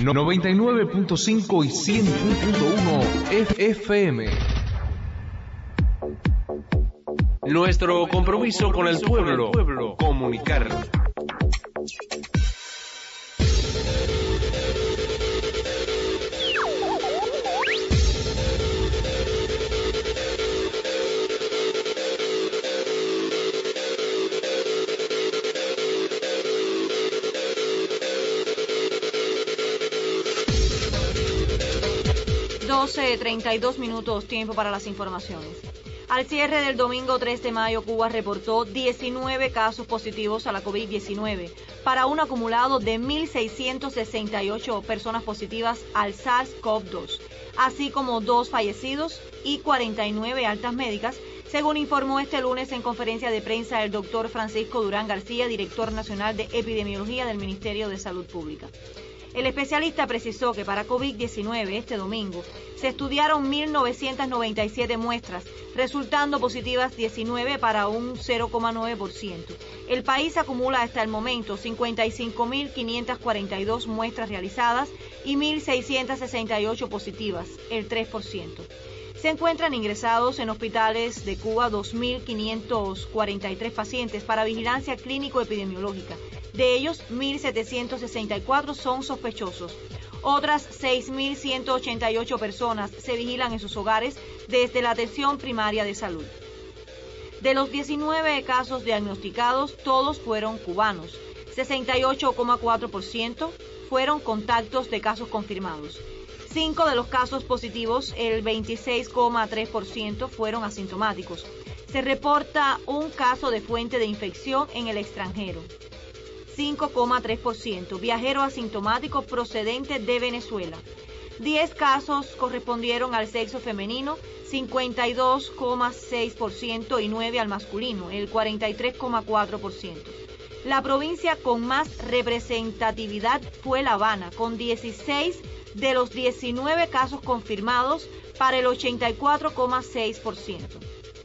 [SPEAKER 13] noventa y nueve punto cinco y cien punto uno F M. Nuestro compromiso con el pueblo, comunicar.
[SPEAKER 4] doce treinta y dos minutos, tiempo para las informaciones. Al cierre del domingo tres de mayo, Cuba reportó diecinueve casos positivos a la COVID diecinueve, para un acumulado de mil seiscientas sesenta y ocho personas positivas al SARS-CoV dos, así como dos fallecidos y cuarenta y nueve altas médicas, según informó este lunes en conferencia de prensa el doctor Francisco Durán García, director nacional de epidemiología del Ministerio de Salud Pública. El especialista precisó que para COVID diecinueve este domingo se estudiaron mil novecientas noventa y siete muestras, resultando positivas diecinueve para un cero coma nueve por ciento. El país acumula hasta el momento cincuenta y cinco mil quinientas cuarenta y dos muestras realizadas y mil seiscientas sesenta y ocho positivas, el tres por ciento. Se encuentran ingresados en hospitales de Cuba dos mil quinientos cuarenta y tres pacientes para vigilancia clínico-epidemiológica. De ellos, mil setecientos sesenta y cuatro son sospechosos. Otras seis mil ciento ochenta y ocho personas se vigilan en sus hogares desde la atención primaria de salud. De los diecinueve casos diagnosticados, todos fueron cubanos. sesenta y ocho coma cuatro por ciento fueron contactos de casos confirmados. Cinco de los casos positivos, el veintiséis coma tres por ciento, fueron asintomáticos. Se reporta un caso de fuente de infección en el extranjero. cinco coma tres por ciento, viajero asintomático procedente de Venezuela. diez casos correspondieron al sexo femenino, cincuenta y dos coma seis por ciento, y nueve al masculino, el cuarenta y tres coma cuatro por ciento. La provincia con más representatividad fue La Habana, con dieciséis de los diecinueve casos confirmados para el ochenta y cuatro coma seis por ciento.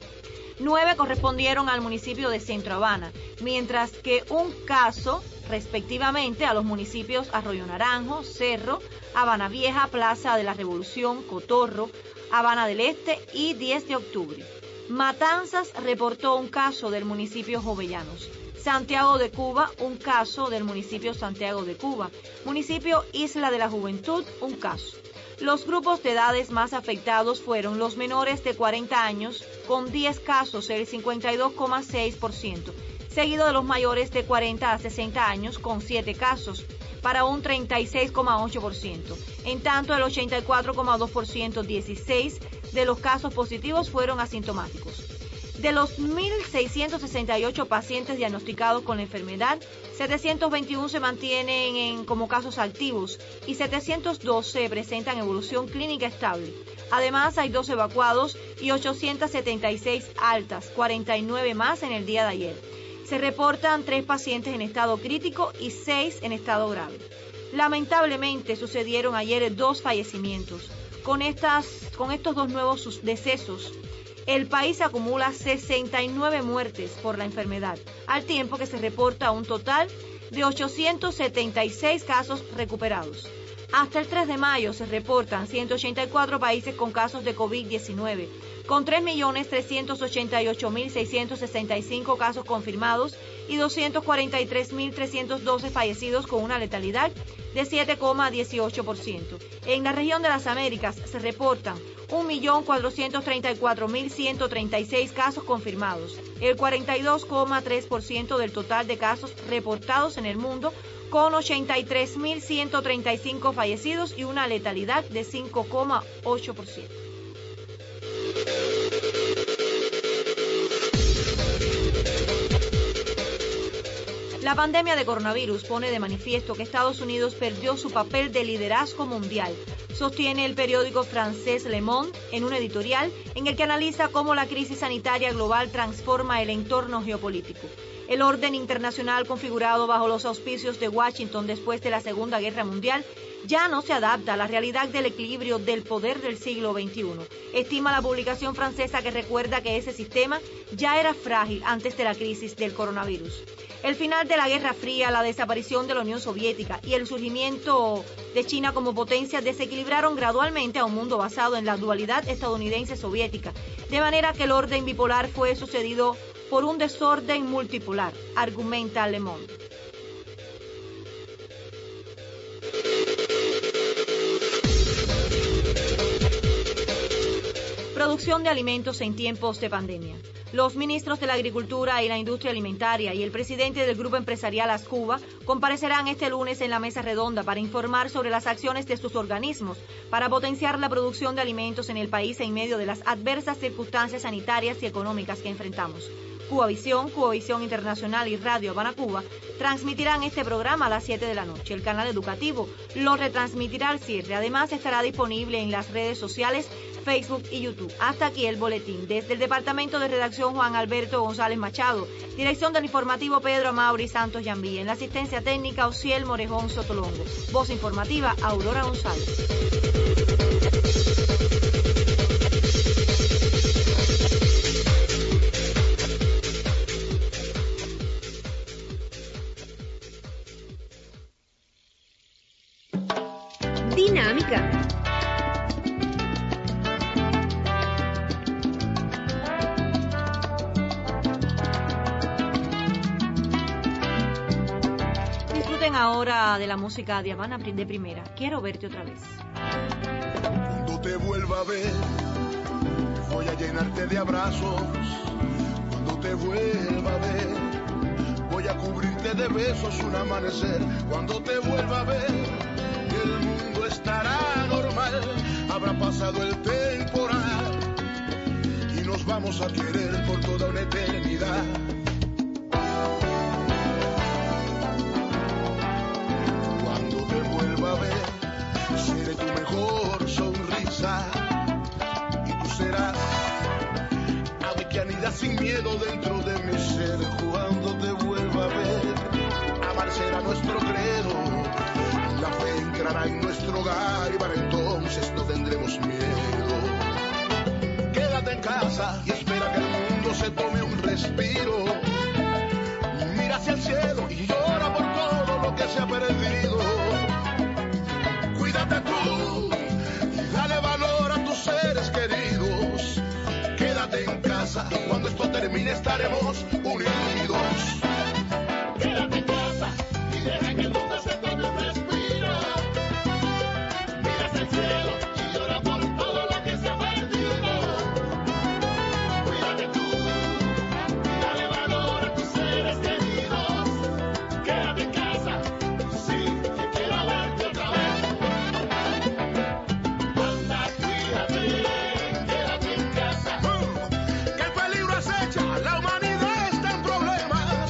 [SPEAKER 4] Nueve correspondieron al municipio de Centro Habana, mientras que un caso, respectivamente, a los municipios Arroyo Naranjo, Cerro, Habana Vieja, Plaza de la Revolución, Cotorro, Habana del Este y diez de octubre. Matanzas reportó un caso del municipio Jovellanos. Santiago de Cuba, un caso del municipio Santiago de Cuba. Municipio Isla de la Juventud, un caso. Los grupos de edades más afectados fueron los menores de cuarenta años, con diez casos, el cincuenta y dos coma seis por ciento, seguido de los mayores de cuarenta a sesenta años, con siete casos, para un treinta y seis coma ocho por ciento. En tanto, el ochenta y cuatro coma dos por ciento, dieciséis de los casos positivos fueron asintomáticos. De los mil seiscientos sesenta y ocho pacientes diagnosticados con la enfermedad, setecientos veintiuno se mantienen en, como casos activos y setecientos doce presentan evolución clínica estable. Además, hay dos evacuados y ochocientas setenta y seis altas, cuarenta y nueve más en el día de ayer. Se reportan tres pacientes en estado crítico y seis en estado grave. Lamentablemente, sucedieron ayer dos fallecimientos. Con, estas, con estos dos nuevos decesos, el país acumula sesenta y nueve muertes por la enfermedad, al tiempo que se reporta un total de ochocientos setenta y seis casos recuperados. Hasta el tres de mayo se reportan ciento ochenta y cuatro países con casos de COVID diecinueve, con tres millones trescientos ochenta y ocho mil seiscientos sesenta y cinco casos confirmados y doscientos cuarenta y tres mil trescientos doce fallecidos, con una letalidad de siete coma dieciocho por ciento. En la región de las Américas se reportan un millón cuatrocientos treinta y cuatro mil ciento treinta y seis casos confirmados, el cuarenta y dos coma tres por ciento del total de casos reportados en el mundo, con ochenta y tres mil ciento treinta y cinco fallecidos y una letalidad de cinco coma ocho por ciento. La pandemia de coronavirus pone de manifiesto que Estados Unidos perdió su papel de liderazgo mundial, sostiene el periódico francés Le Monde en un editorial en el que analiza cómo la crisis sanitaria global transforma el entorno geopolítico. El orden internacional configurado bajo los auspicios de Washington después de la Segunda Guerra Mundial ya no se adapta a la realidad del equilibrio del poder del siglo veintiuno. Estima la publicación francesa que recuerda que ese sistema ya era frágil antes de la crisis del coronavirus. El final de la Guerra Fría, la desaparición de la Unión Soviética y el surgimiento de China como potencia desequilibraron gradualmente a un mundo basado en la dualidad estadounidense-soviética, de manera que el orden bipolar fue sucedido por un desorden multipolar, argumenta Le Monde. Producción de alimentos en tiempos de pandemia. Los ministros de la Agricultura y la Industria Alimentaria y el presidente del Grupo Empresarial Ascuba comparecerán este lunes en la mesa redonda para informar sobre las acciones de sus organismos para potenciar la producción de alimentos en el país en medio de las adversas circunstancias sanitarias y económicas que enfrentamos. Cubavisión, Cubavisión Internacional y Radio Habana Cuba transmitirán este programa a las siete de la noche. El canal educativo lo retransmitirá al cierre. Además, estará disponible en las redes sociales, Facebook y YouTube. Hasta aquí el boletín. Desde el Departamento de Redacción, Juan Alberto González Machado. Dirección del informativo, Pedro Mauri Santos Yambí. En la asistencia técnica, Ociel Morejón Sotolongo. Voz informativa, Aurora González.
[SPEAKER 1] Dinámica.
[SPEAKER 4] Disfruten ahora de la música de Habana de Primera. Quiero verte otra vez.
[SPEAKER 5] Cuando te vuelva a ver, voy a llenarte de abrazos. Cuando te vuelva a ver, voy a cubrirte de besos un amanecer. Cuando te vuelva a ver, el mundo estará normal, habrá pasado el temporal y nos vamos a querer por toda una eternidad. Cuando te vuelva a ver, seré tu mejor sonrisa y tú serás ave que anida sin miedo dentro de mi ser. Cuando te vuelva a ver, amar será nuestro credo. La fe entrará en nuestro hogar y para entonces no tendremos miedo. Quédate en casa y espera que el mundo se tome un respiro. Mira hacia el cielo y llora por todo lo que se ha perdido. Cuídate tú y dale valor a tus seres queridos. Quédate en casa y cuando esto termine estaremos unidos. Quédate en casa y deja que el mundo se tome un respiro. La humanidad está en problemas.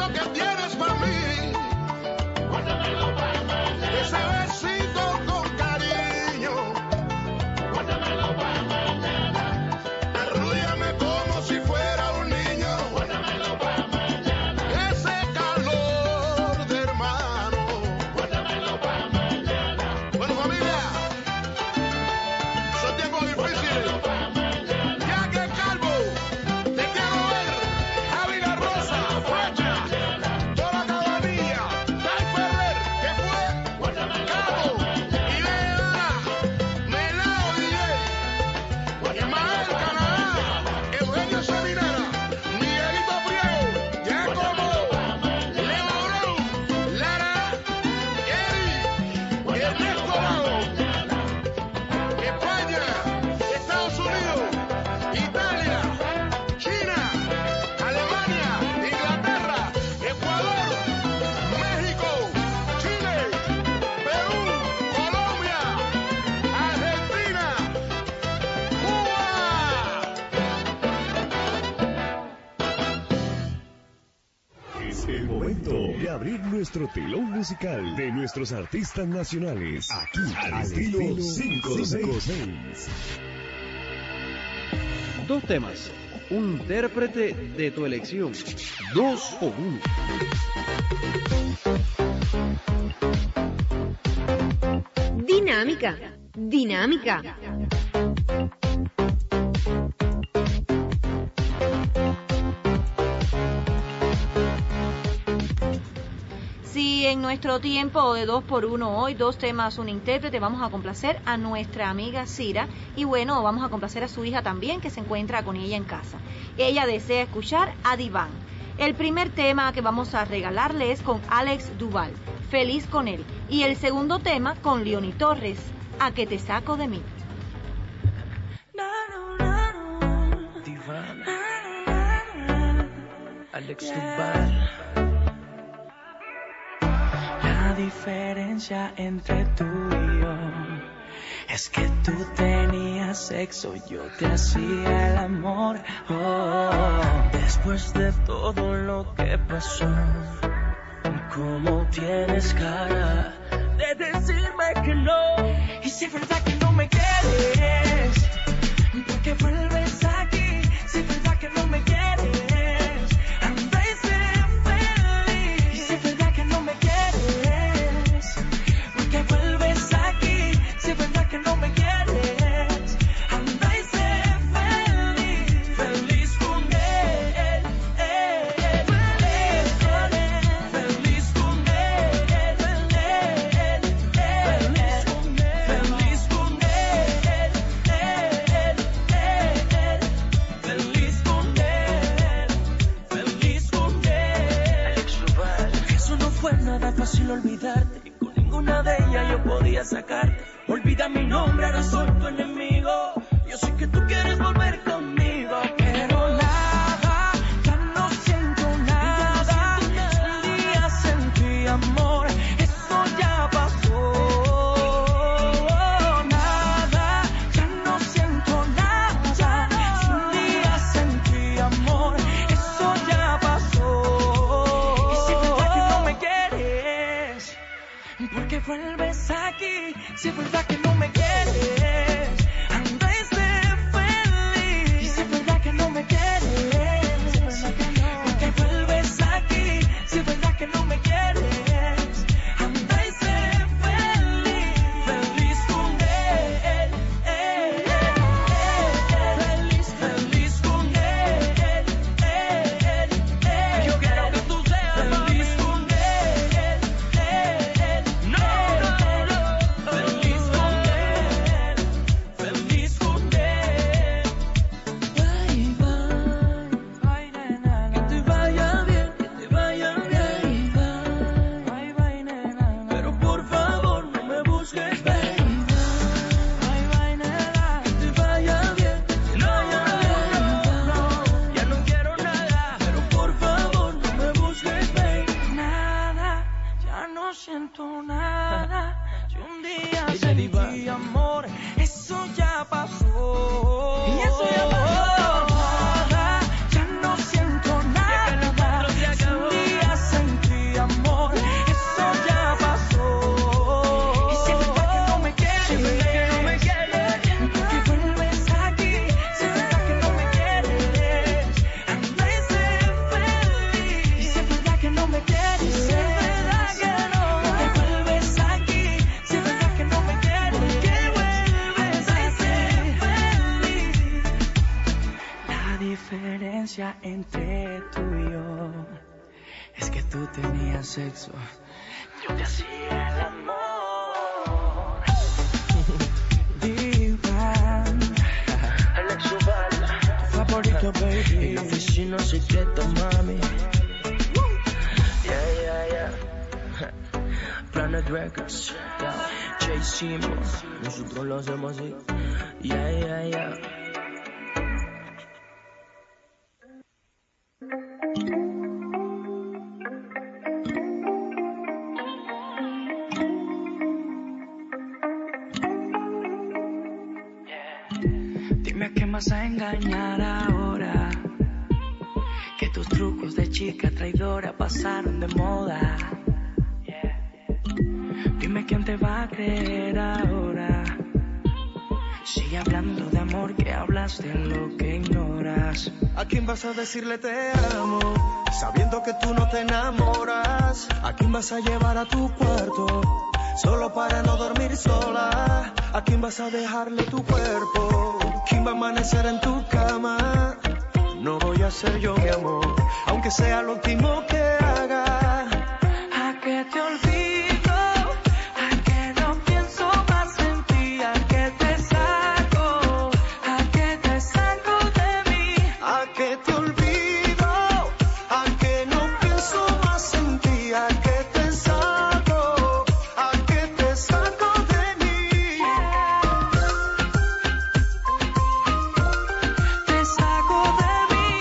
[SPEAKER 5] beso que tienes para mí. Guárdamelo para mañana. Ese besito con cariño. Guárdamelo para mañana. Arrúllame como si fuera un niño. Guárdamelo para mañana. Ese calor de hermano. Guárdamelo para mañana. Bueno, familia, son tiempos difíciles. Ya que Calvo, te quiero ver. Javi La Rosa, Facha, Tola Cabanilla, Tay Ferrer, que fue Cabo, Idea, Melao D J, Ismael Canadá, Eugenio Seminara, Miguelito Priego, Giacomo, Leo Brown, Lara, Eri, Ernesto Lago, España, Estados Unidos, Italia, China, Alemania, Inglaterra, Ecuador, México, Chile, Perú, Colombia, Argentina, Cuba.
[SPEAKER 2] Es el momento de abrir nuestro telón musical de nuestros artistas nacionales. Aquí, al estilo cinco seis.
[SPEAKER 8] Dos temas, un intérprete de tu elección, dos o uno.
[SPEAKER 1] Dinámica, dinámica.
[SPEAKER 4] Si en nuestro tiempo de dos por uno hoy, dos temas, un intérprete, vamos a complacer a nuestra amiga Cira y bueno, vamos a complacer a su hija también que se encuentra con ella en casa. Ella desea escuchar a Diván. El primer tema que vamos a regalarle es con Alex Duval, Feliz con él. Y el segundo tema con Leonie Torres, A que te saco de mí.
[SPEAKER 12] Diván, Alex Duval. La diferencia entre tú y yo es que tú tenías sexo, yo te hacía el amor. Oh, después de todo lo que pasó, ¿cómo tienes cara de decirme que no? Y si es verdad que no me quieres, ¿por qué vuelves aquí? Si es verdad que no me quieres, anda y sé feliz. Y si es verdad que no me quieres, ¿por qué vuelves aquí? Si es verdad que no me quieres, anda y sé feliz. Feliz con él, eh, eh, feliz con él, feliz con él, eh, eh, feliz con él, feliz con él, eh, eh, feliz con él, feliz con él. Alex Duval. Eso no fue nada fácil olvidarte, y con ninguna de ellas yo podía sacarte. Olvida mi nombre, ahora soy tu enemigo. Yo sé que tú quieres volver conmigo, pero nada, ya no siento nada. Un día sentí amor, eso ya pasó. Nada, ya no siento nada. Un día sentí amor, eso ya pasó. Y si es verdad que no me quieres, ¿por qué vuelves aquí? Si es verdad que no me quieres, anda y sé feliz. Y si es verdad que no me quieres, ¿por qué vuelves aquí? Si es verdad que no me quieres, anda y sé feliz. Feliz con él, eh, eh, feliz, feliz con él, eh, eh, yo quiero que tú seas feliz con él, eh, no, no, no, feliz con él. diferencia entre tú y yo es que tú tenías sexo, yo te hacía el amor. Divan, Alex Urbana, tu favorito, baby. En la oficina secreto, mami. Yeah, yeah, yeah. Planet Records, Jay Simmons, nosotros lo hacemos así. Yeah, yeah, yeah. Dime a quién vas a engañar ahora, que tus trucos de chica traidora pasaron de moda. Dime quién te va a creer ahora. Sigue hablando de amor, que hablas de lo que ignoras.
[SPEAKER 7] ¿A quién vas a decirle te amo, sabiendo que tú no te enamoras? ¿A quién vas a llevar a tu cuarto, solo para no dormir sola? ¿A quién vas a dejarle tu cuerpo? ¿Quién va a amanecer en tu cama? No voy a ser yo, mi amor, aunque sea lo último que haga.
[SPEAKER 12] ¿A qué te olvido? ¿A qué no pienso más en ti? ¿A qué te saco? ¿A qué te saco de mí?
[SPEAKER 7] ¿A qué te olvido? ¿A qué no pienso más en ti? ¿A qué te saco? ¿A qué te saco de mí?
[SPEAKER 12] Te saco de mí.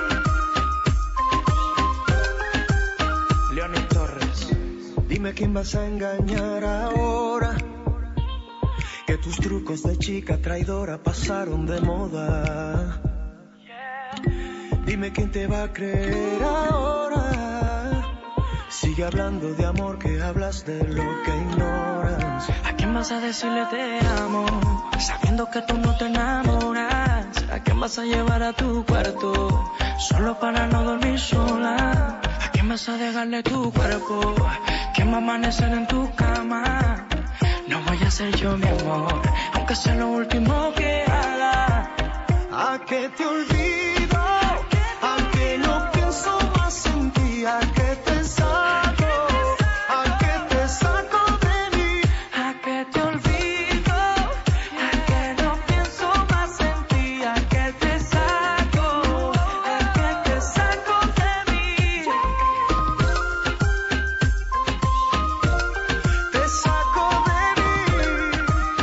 [SPEAKER 7] Leonid Torres, dime quién vas a engañar ahora, que tus trucos de chica traidora pasaron de moda. Dime quién te va a creer ahora. Sigue hablando de amor, que hablas de lo que ignoras.
[SPEAKER 12] ¿A quién vas a decirle te amo, sabiendo que tú no te enamoras? ¿A quién vas a llevar a tu cuarto, solo para no dormir sola? ¿A quién vas a dejarle tu cuerpo? ¿Quién va a amanecer en tu cama? No voy a ser yo, mi amor, aunque sea lo último que haga.
[SPEAKER 7] ¿A qué te olvido? ¿A qué no pienso más en ti? ¿A qué te saco? ¿A qué te saco de mí?
[SPEAKER 12] ¿A qué te olvido? ¿A qué no pienso más en ti? ¿A qué te saco? ¿A qué te saco de mí?
[SPEAKER 7] Te saco de mí.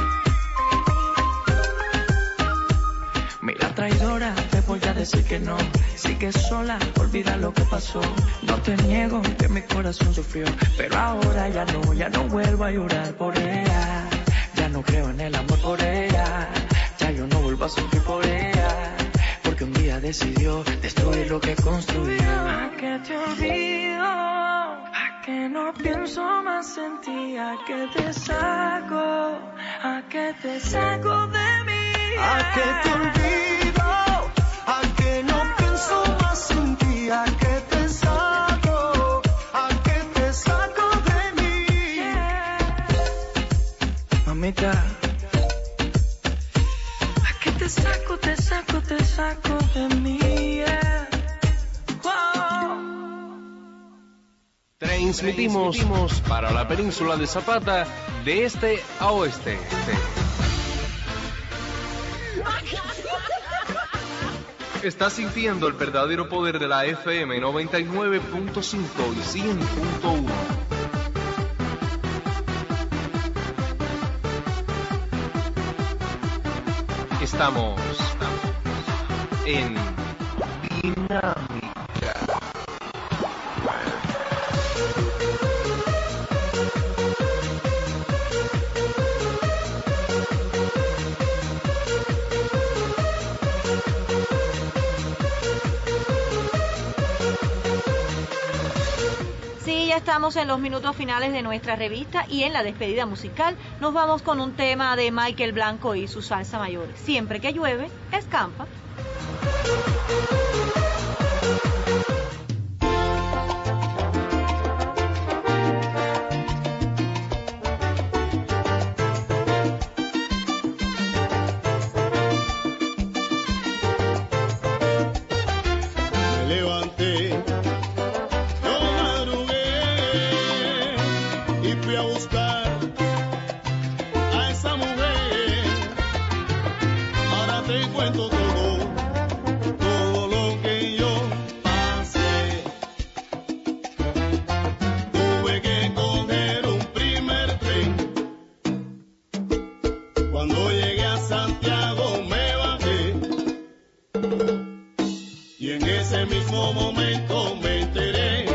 [SPEAKER 12] Mira, traidora, te voy a decir que no. Sigue sola, olvida lo que pasó. No te niego que mi corazón sufrió, pero ahora ya no, ya no vuelvo a llorar por ella. Ya no creo en el amor por ella. Ya yo no vuelvo a sufrir por ella, porque un día decidió destruir lo que construyó. ¿A qué te olvido? ¿A qué no pienso más en ti? ¿A qué te saco? ¿A qué te saco de mí?
[SPEAKER 7] ¿A qué te olvido? ¿A qué no pienso más en ti? ¿A qué te saco? ¿A qué te saco de mí?
[SPEAKER 12] Mamita, ¿a qué te saco, te saco, te saco de mí? Yeah. Wow.
[SPEAKER 13] Transmitimos para la península de Zapata de este a oeste. Estás sintiendo el verdadero poder de la F M noventa y nueve punto cinco y cien punto uno. Estamos en Dinámica.
[SPEAKER 4] Sí, ya estamos en los minutos finales de nuestra revista y en la despedida musical nos vamos con un tema de Michael Blanco y su salsa mayor. Siempre que llueve, escampa.
[SPEAKER 5] te cuento todo, todo lo que yo pasé. Tuve que coger un primer tren. Cuando llegué a Santiago me bajé. Y en ese mismo momento me enteré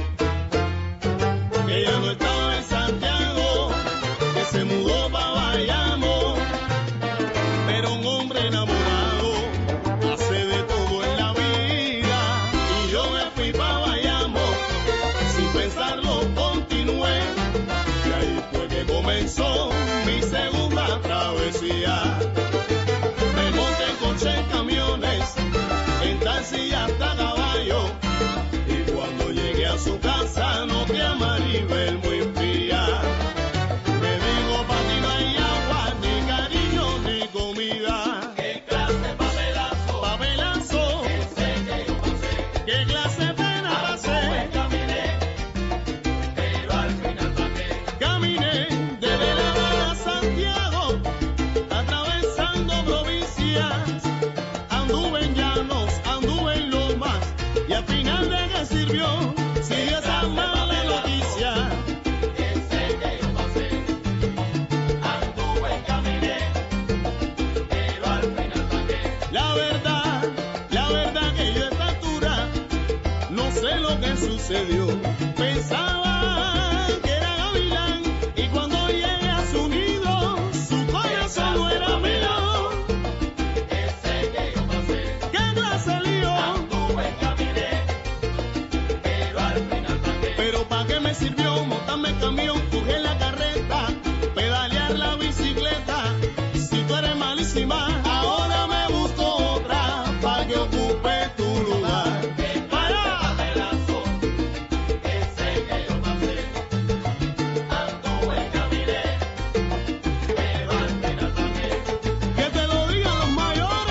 [SPEAKER 5] que ya no estaba en Santiago, que se mudó para Bayamo. Pero un hombre enamorado hace de todo en la vida. Y yo me fui para Bayamo, sin pensarlo continué. Y ahí fue que comenzó mi segunda travesía. Me monté en coche, en camiones, en taxi y hasta caballo. Y cuando llegué a su casa noté a Maribel muy fría. Me dijo, pa' ti no hay agua, ni cariño, ni comida. ¿Qué clase de papelazo? Papelazo. Ese que yo pasé. ¿Qué clase de pena pasé? Caminé, pero al final pasé. Caminé desde La Habana a Santiago, atravesando provincias. Anduve en llanos, anduve en lomas, y al final de qué sirvió, si esa mala noticia. Ese que yo pasé, anduve, caminé, pero al final pagué. La verdad, la verdad que yo a esta altura no sé lo que sucedió. Pensaba que era gavilán, y cuando llegué a su nido, su corazón no era mío. Ese que yo pasé, qué clase de lío. Anduve, caminé, pero al final pagué. Pero ¿pa' qué me sirvió montarme el camión, coger la carreta, pedalear la bicicleta? Si tú eres malísima, ahora me busco otra pa' que ocupe tu lugar. Para papelazo, ese que yo pasé, anduve, caminé, pero al final pagué. Que te lo digan los mayores.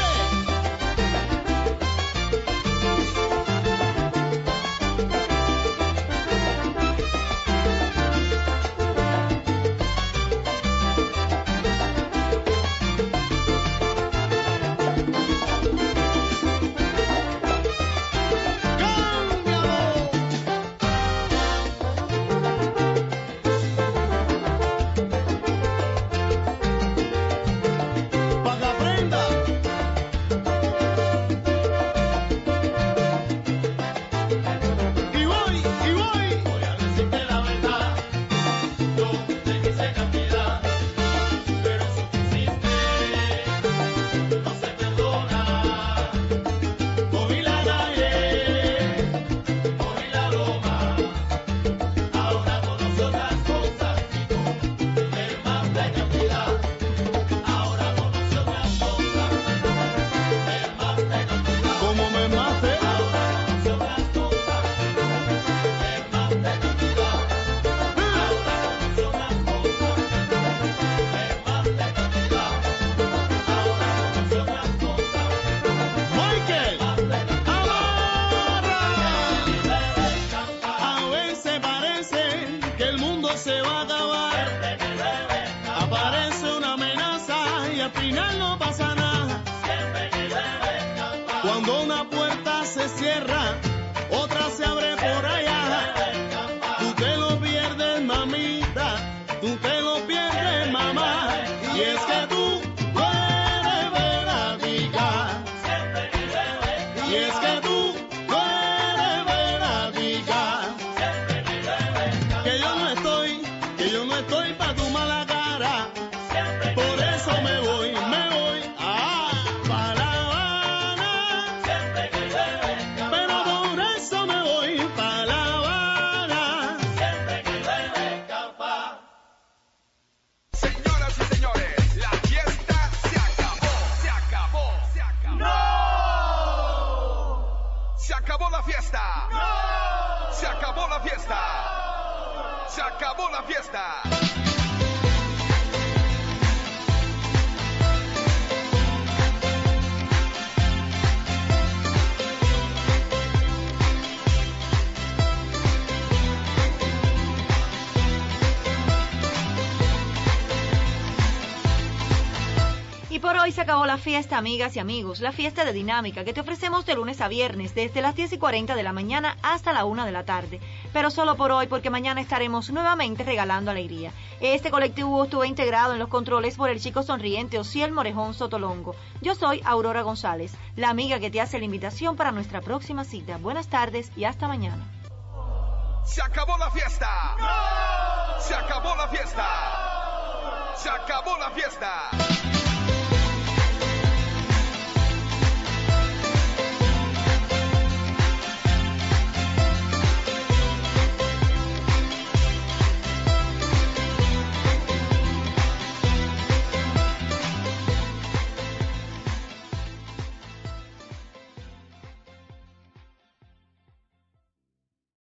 [SPEAKER 5] Pa' que aprenda. Y voy, y voy. Voy a decirte la verdad. Yo te quise cantidad, pero eso que hiciste no se perdona. Cogí la calle, cogí la loma. Ahora conoce otras cosas y tú eres más de cantidad. Ahora conoce otras cosas, eres más de cantidad. Como me maté. Ahora conoce otras cosas, eres más de cantidad. Ahora conoce otras cosas, eres más de cantidad. Ahora conoce otras cosas. Michael, amarra. A veces parece que el mundo se va a acabar. Aparece una amenaza y al final no pasa nada. Cuando una puerta se cierra, otra se abre por allá. Tú te lo pierdes, mamita, tú te lo pierdes, mamá. Y es que tú no eres verádica. Y es que tú no eres verádica. Que yo no estoy, que yo no estoy pa' tu mala cara. Por eso me voy, me voy a pa' La Habana. Pero por eso me voy pa' La Habana.
[SPEAKER 11] Señoras y señores, la fiesta se acabó, se acabó, se acabó. ¡No! Se acabó la fiesta. ¡No! Se acabó la fiesta. Se acabó la fiesta.
[SPEAKER 4] Y por hoy se acabó la fiesta, amigas y amigos, la fiesta de Dinámica que te ofrecemos de lunes a viernes desde las diez y cuarenta de la mañana hasta la una de la tarde, pero solo por hoy porque mañana estaremos nuevamente regalando alegría. Este colectivo estuvo integrado en los controles por el chico sonriente Osiel Morejón Sotolongo. Yo soy Aurora González, la amiga que te hace la invitación para nuestra próxima cita. Buenas tardes y hasta mañana.
[SPEAKER 11] ¡Se acabó la fiesta! ¡No! ¡Se acabó la fiesta! ¡Se acabó la fiesta!